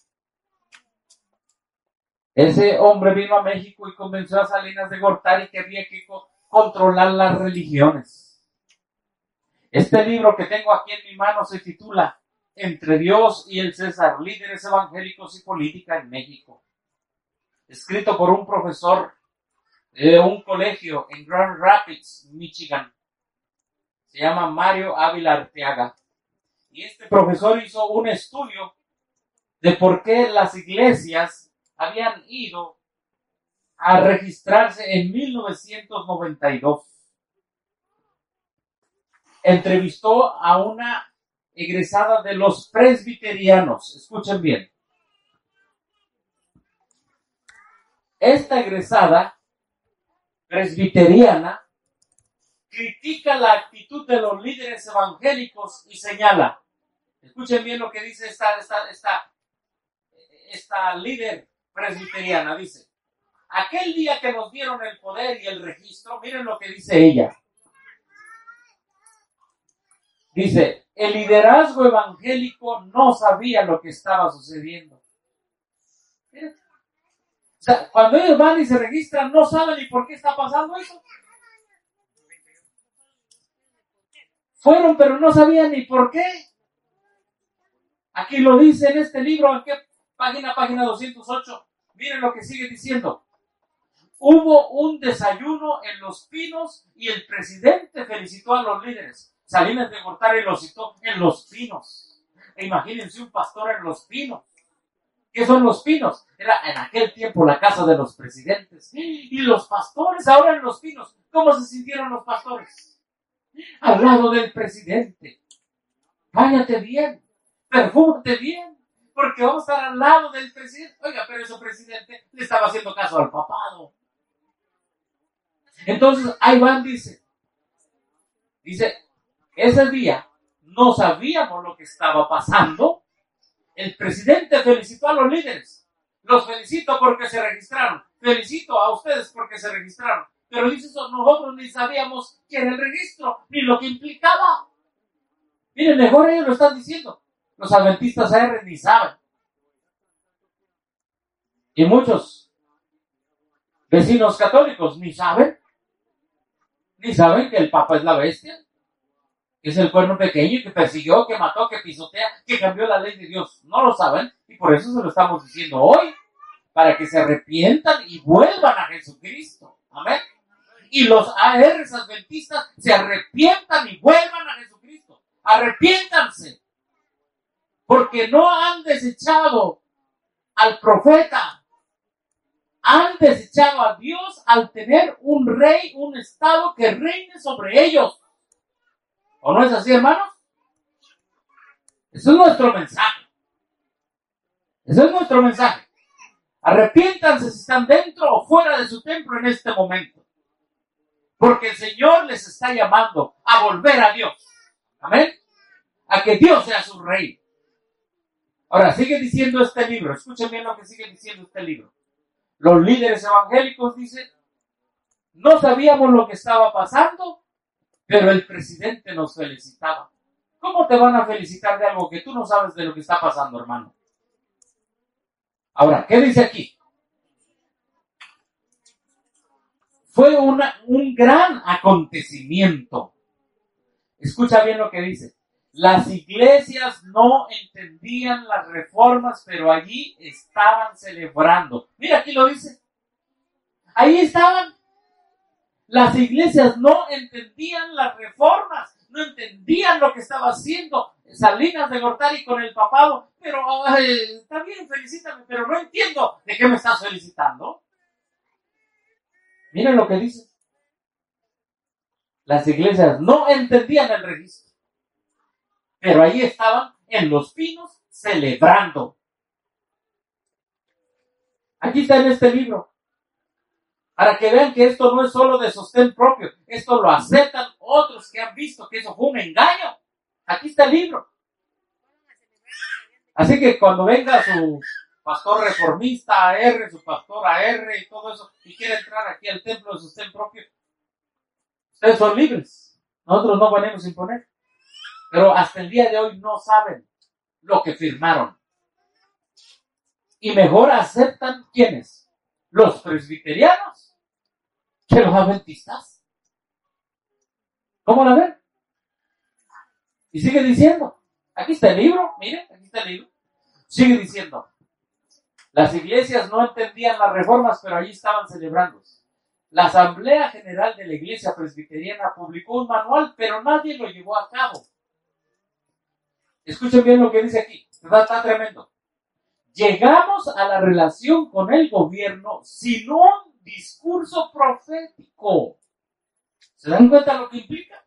Ese hombre vino a México y convenció a Salinas de Gortari que había que controlar las religiones. Este libro que tengo aquí en mi mano se titula entre Dios y el César, líderes evangélicos y política en México. Escrito por un profesor de un colegio en Grand Rapids, Michigan. Se llama Mario Ávila Arteaga. Y este profesor hizo un estudio de por qué las iglesias habían ido a registrarse en 1992. Entrevistó a una egresada de los presbiterianos. Escuchen bien. Esta egresada presbiteriana critica la actitud de los líderes evangélicos y señala, escuchen bien lo que dice esta líder presbiteriana, dice, aquel día que nos dieron el poder y el registro, miren lo que dice ella. Dice, el liderazgo evangélico no sabía lo que estaba sucediendo. Miren. O sea, cuando ellos van y se registran, no saben ni por qué está pasando eso. Fueron, pero no sabían ni por qué. Aquí lo dice en este libro, ¿en qué página? Página 208. Miren lo que sigue diciendo. Hubo un desayuno en Los Pinos y el presidente felicitó a los líderes. Salinas de Gortari lo citó en Los Pinos. E imagínense un pastor en Los Pinos. ¿Qué son Los Pinos? Era en aquel tiempo la casa de los presidentes. Y los pastores ahora en Los Pinos. ¿Cómo se sintieron los pastores? Al lado del presidente. Báñate bien, perfúmate bien, porque vamos a estar al lado del presidente. Oiga, pero ese presidente le estaba haciendo caso al papado. Entonces, ahí van, dice, ese día no sabíamos lo que estaba pasando. El presidente felicitó a los líderes. Los felicito porque se registraron. Felicito a ustedes porque se registraron. Pero dice eso, nosotros ni sabíamos qué era el registro, ni lo que implicaba. Miren, mejor ellos lo están diciendo. Los adventistas AR ni saben. Y muchos vecinos católicos ni saben. Ni saben que el Papa es la bestia. Que es el cuerno pequeño, que persiguió, que mató, que pisotea, que cambió la ley de Dios. No lo saben. Y por eso se lo estamos diciendo hoy. Para que se arrepientan y vuelvan a Jesucristo. Amén. Y los ARs adventistas se arrepientan y vuelvan a Jesucristo. Arrepiéntanse. Porque no han desechado al profeta. Han desechado a Dios al tener un rey, un estado que reine sobre ellos. ¿O no es así, hermanos? Ese es nuestro mensaje. Ese es nuestro mensaje. Arrepiéntanse si están dentro o fuera de su templo en este momento. Porque el Señor les está llamando a volver a Dios. Amén. A que Dios sea su rey. Ahora, sigue diciendo este libro. Escuchen bien lo que sigue diciendo este libro. Los líderes evangélicos dicen, no sabíamos lo que estaba pasando, pero el presidente nos felicitaba. ¿Cómo te van a felicitar de algo que tú no sabes de lo que está pasando, hermano? Ahora, ¿qué dice aquí? Fue un gran acontecimiento. Escucha bien lo que dice. Las iglesias no entendían las reformas, pero allí estaban celebrando. Mira, aquí lo dice. Ahí estaban. Las iglesias no entendían las reformas, no entendían lo que estaba haciendo Salinas de Gortari con el papado. Pero está bien, felicítame, pero no entiendo de qué me estás felicitando. Miren lo que dice. Las iglesias no entendían el registro, pero ahí estaban en Los Pinos celebrando. Aquí está en este libro. Para que vean que esto no es solo de sostén propio. Esto lo aceptan otros que han visto que eso fue un engaño. Aquí está el libro. Así que cuando venga su pastor reformista AR, su pastor AR y todo eso, y quiere entrar aquí al templo de sostén propio, ustedes son libres. Nosotros no venimos a imponer. Pero hasta el día de hoy no saben lo que firmaron. Y mejor aceptan, ¿quiénes? Los presbiterianos que los adventistas. ¿Cómo la ven? Y sigue diciendo, Aquí está el libro, miren, aquí está el libro. Sigue diciendo, las iglesias no entendían las reformas, pero allí estaban celebrando. La Asamblea General de la Iglesia Presbiteriana publicó un manual, pero nadie lo llevó a cabo. Escuchen bien lo que dice aquí, está tremendo. Llegamos a la relación con el gobierno sin un discurso profético. ¿Se dan cuenta lo que implica?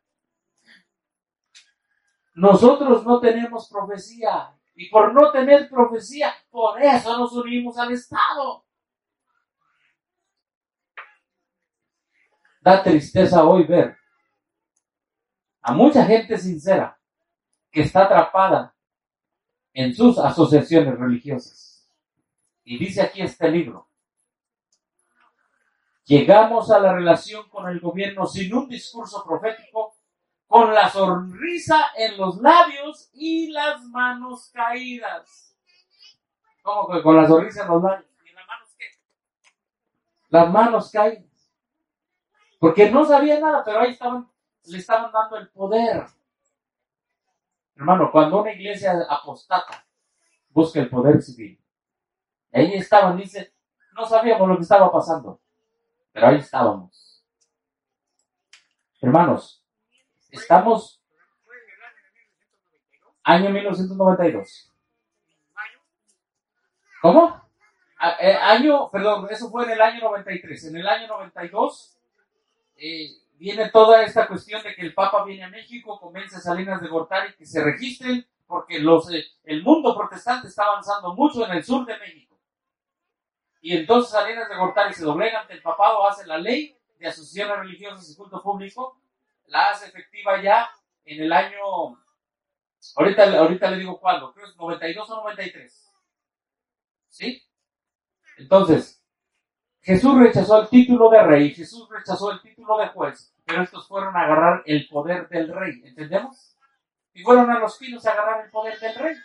Nosotros no tenemos profecía. Y por no tener profecía, por eso nos unimos al Estado. Da tristeza hoy ver a mucha gente sincera que está atrapada en sus asociaciones religiosas. Y dice aquí este libro, llegamos a la relación con el gobierno sin un discurso profético, con la sonrisa en los labios y las manos caídas. ¿Cómo que con la sonrisa en los labios? ¿Y las manos qué? Las manos caídas. Porque no sabía nada, pero ahí le estaban dando el poder. Hermano, cuando una iglesia apostata busca el poder civil, ahí estaban, dice, no sabíamos lo que estaba pasando, pero ahí estábamos. Hermanos, estamos año 1992. ¿Cómo? Eso fue en el año 93. En el año 92 viene toda esta cuestión de que el Papa viene a México, convence a Salinas de Gortari que se registren, porque el mundo protestante está avanzando mucho en el sur de México. Y entonces Salinas de Gortari se doblega ante el papado, hace la ley de asociaciones religiosas y culto público, la hace efectiva ya en el año, ahorita le digo cuándo, creo que es 92 o 93. ¿Sí? Entonces, Jesús rechazó el título de rey, Jesús rechazó el título de juez, pero estos fueron a agarrar el poder del rey, ¿entendemos? Y fueron a los pinos a agarrar el poder del rey.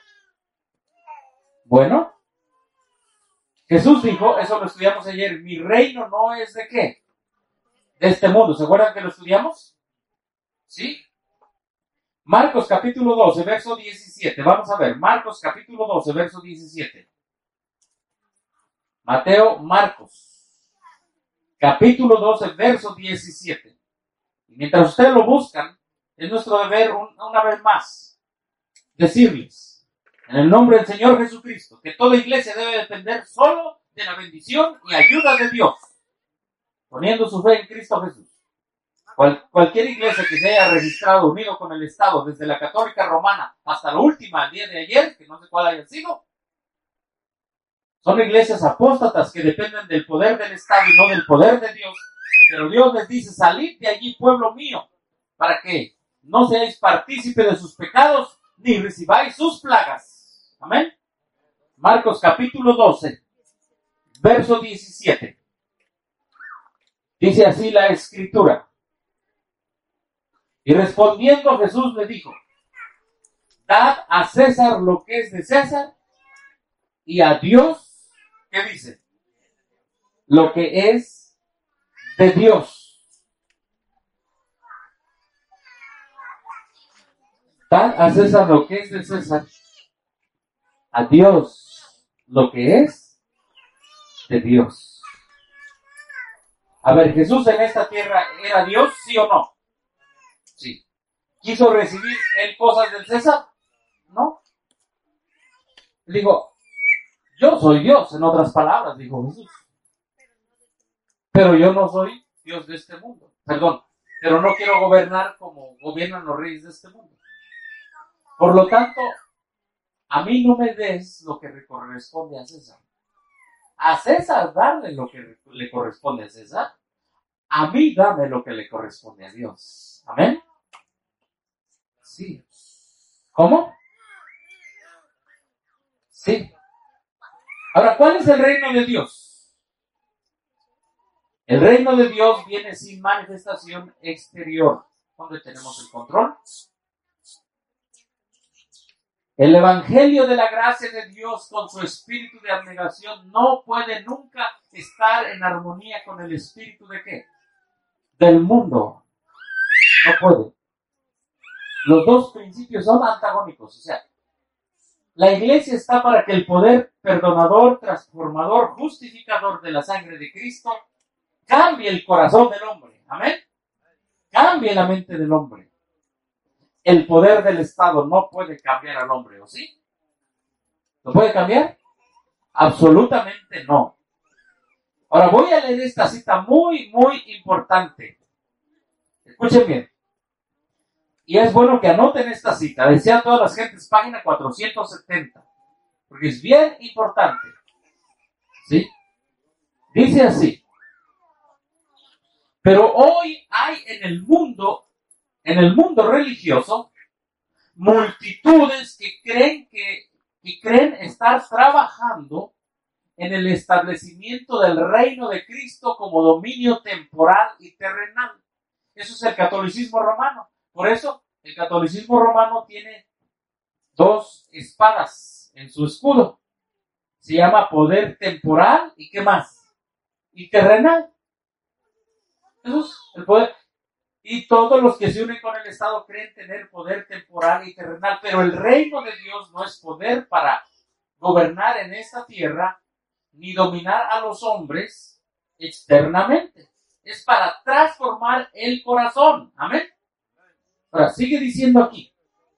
Bueno, Jesús dijo, eso lo estudiamos ayer, mi reino no es de ¿qué? De este mundo. ¿Se acuerdan que lo estudiamos? ¿Sí? Marcos capítulo 12, verso 17. Vamos a ver, Marcos capítulo 12, verso 17. Marcos, capítulo 12, verso 17. Y mientras ustedes lo buscan, es nuestro deber una vez más decirles, en el nombre del Señor Jesucristo, que toda iglesia debe depender solo de la bendición y ayuda de Dios, poniendo su fe en Cristo Jesús. Cualquier iglesia que se haya registrado unido con el Estado, desde la católica romana hasta la última, el día de ayer, que no sé cuál haya sido, son iglesias apóstatas que dependen del poder del Estado y no del poder de Dios. Pero Dios les dice, salid de allí, pueblo mío, para que no seáis partícipe de sus pecados, ni recibáis sus plagas. Amén. Marcos capítulo 12, verso 17. Dice así la Escritura. Y respondiendo Jesús le dijo, dad a César lo que es de César, y a Dios, ¿qué dice? Lo que es de Dios. Dad a César lo que es de César, a Dios lo que es de Dios. A ver, ¿Jesús en esta tierra era Dios, sí o no? Sí. ¿Quiso recibir él cosas del César? No. Digo, yo soy Dios, en otras palabras, dijo Jesús. Pero yo no soy Dios de este mundo. Perdón, pero no quiero gobernar como gobiernan los reyes de este mundo. Por lo tanto, a mí no me des lo que le corresponde a César. A César darle lo que le corresponde a César. A mí dame lo que le corresponde a Dios. ¿Amén? Sí. ¿Cómo? Sí. Ahora, ¿cuál es el reino de Dios? El reino de Dios viene sin manifestación exterior, donde tenemos el control. El evangelio de la gracia de Dios con su espíritu de abnegación no puede nunca estar en armonía con el espíritu de ¿qué? Del mundo. No puede. Los dos principios son antagónicos. O sea, la iglesia está para que el poder perdonador, transformador, justificador de la sangre de Cristo cambie el corazón del hombre. Amén. Cambie la mente del hombre. El poder del Estado no puede cambiar al hombre, ¿o sí? ¿Lo puede cambiar? Absolutamente no. Ahora voy a leer esta cita muy, muy importante. Escuchen bien. Y es bueno que anoten esta cita. Decía todas las gentes, página 470. Porque es bien importante. ¿Sí? Dice así. Pero hoy hay en el mundo religioso, multitudes que creen estar trabajando en el establecimiento del reino de Cristo como dominio temporal y terrenal. Eso es el catolicismo romano. Por eso, el catolicismo romano tiene dos espadas en su escudo. Se llama poder temporal y ¿qué más? Y terrenal. Eso es el poder. Y todos los que se unen con el Estado creen tener poder temporal y terrenal. Pero el reino de Dios no es poder para gobernar en esta tierra ni dominar a los hombres externamente. Es para transformar el corazón. Amén. Ahora, sigue diciendo aquí.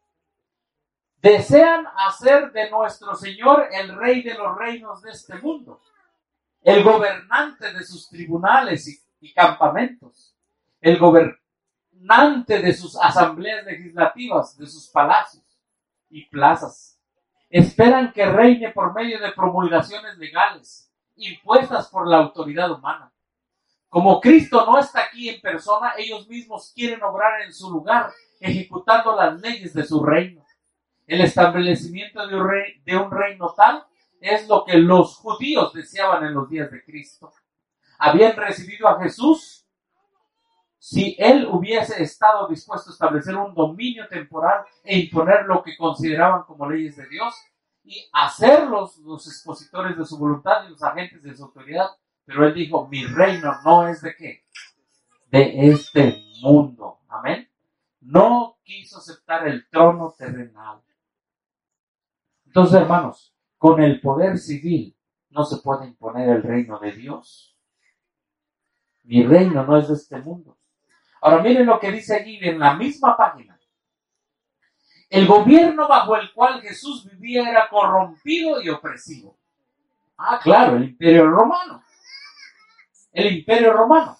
Desean hacer de nuestro Señor el rey de los reinos de este mundo, el gobernante de sus tribunales y campamentos, el gobernante de sus asambleas legislativas, de sus palacios y plazas. Esperan que reine por medio de promulgaciones legales, impuestas por la autoridad humana. Como Cristo no está aquí en persona, ellos mismos quieren obrar en su lugar, ejecutando las leyes de su reino. El establecimiento de un reino tal es lo que los judíos deseaban en los días de Cristo. Habían recibido a Jesús si él hubiese estado dispuesto a establecer un dominio temporal e imponer lo que consideraban como leyes de Dios y hacerlos los expositores de su voluntad y los agentes de su autoridad. Pero él dijo, mi reino no es de ¿qué? De este mundo. Amén. No quiso aceptar el trono terrenal. Entonces, hermanos, con el poder civil no se puede imponer el reino de Dios. Mi reino no es de este mundo. Ahora miren lo que dice allí en la misma página. El gobierno bajo el cual Jesús vivía era corrompido y opresivo. Ah, claro, el imperio romano. El imperio romano.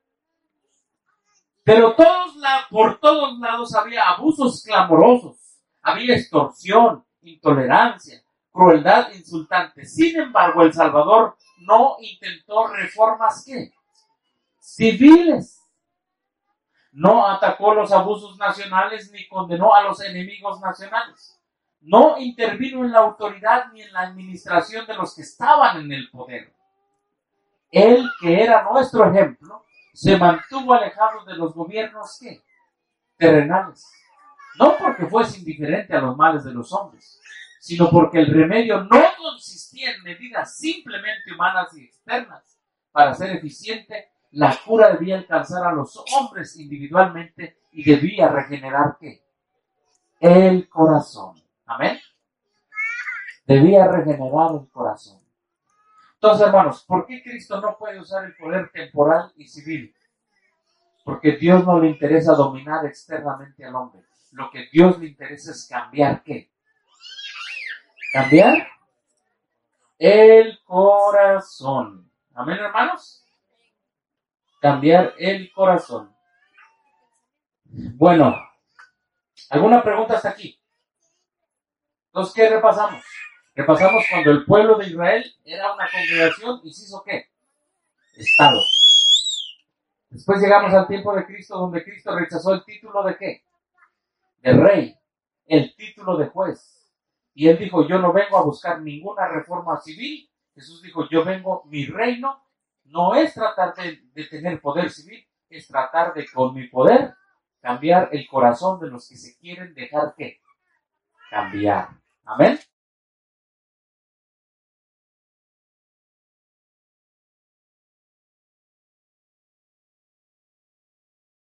Pero por todos lados había abusos clamorosos. Había extorsión, intolerancia, crueldad insultante. Sin embargo, el Salvador no intentó reformas ¿qué? Civiles. No atacó los abusos nacionales ni condenó a los enemigos nacionales. No intervino en la autoridad ni en la administración de los que estaban en el poder. Él, que era nuestro ejemplo, se mantuvo alejado de los gobiernos ¿qué? Terrenales. No porque fuese indiferente a los males de los hombres, sino porque el remedio no consistía en medidas simplemente humanas y externas. Para ser eficiente, la cura debía alcanzar a los hombres individualmente y debía regenerar ¿qué? El corazón. Amén. Debía regenerar el corazón. Entonces, hermanos, ¿por qué Cristo no puede usar el poder temporal y civil? Porque Dios no le interesa dominar externamente al hombre. Lo que Dios le interesa es cambiar ¿qué? Cambiar el corazón. Amén, hermanos. Cambiar el corazón. Bueno, ¿alguna pregunta hasta aquí? Entonces, ¿qué repasamos? Repasamos cuando el pueblo de Israel era una congregación y se hizo ¿qué? Estado. Después llegamos al tiempo de Cristo, donde Cristo rechazó el título de ¿qué? De rey, el título de juez. Y él dijo, yo no vengo a buscar ninguna reforma civil. Jesús dijo, yo vengo, mi reino no es tratar de tener poder civil, es tratar de, con mi poder, cambiar el corazón de los que se quieren dejar ¿qué? Cambiar. Amén.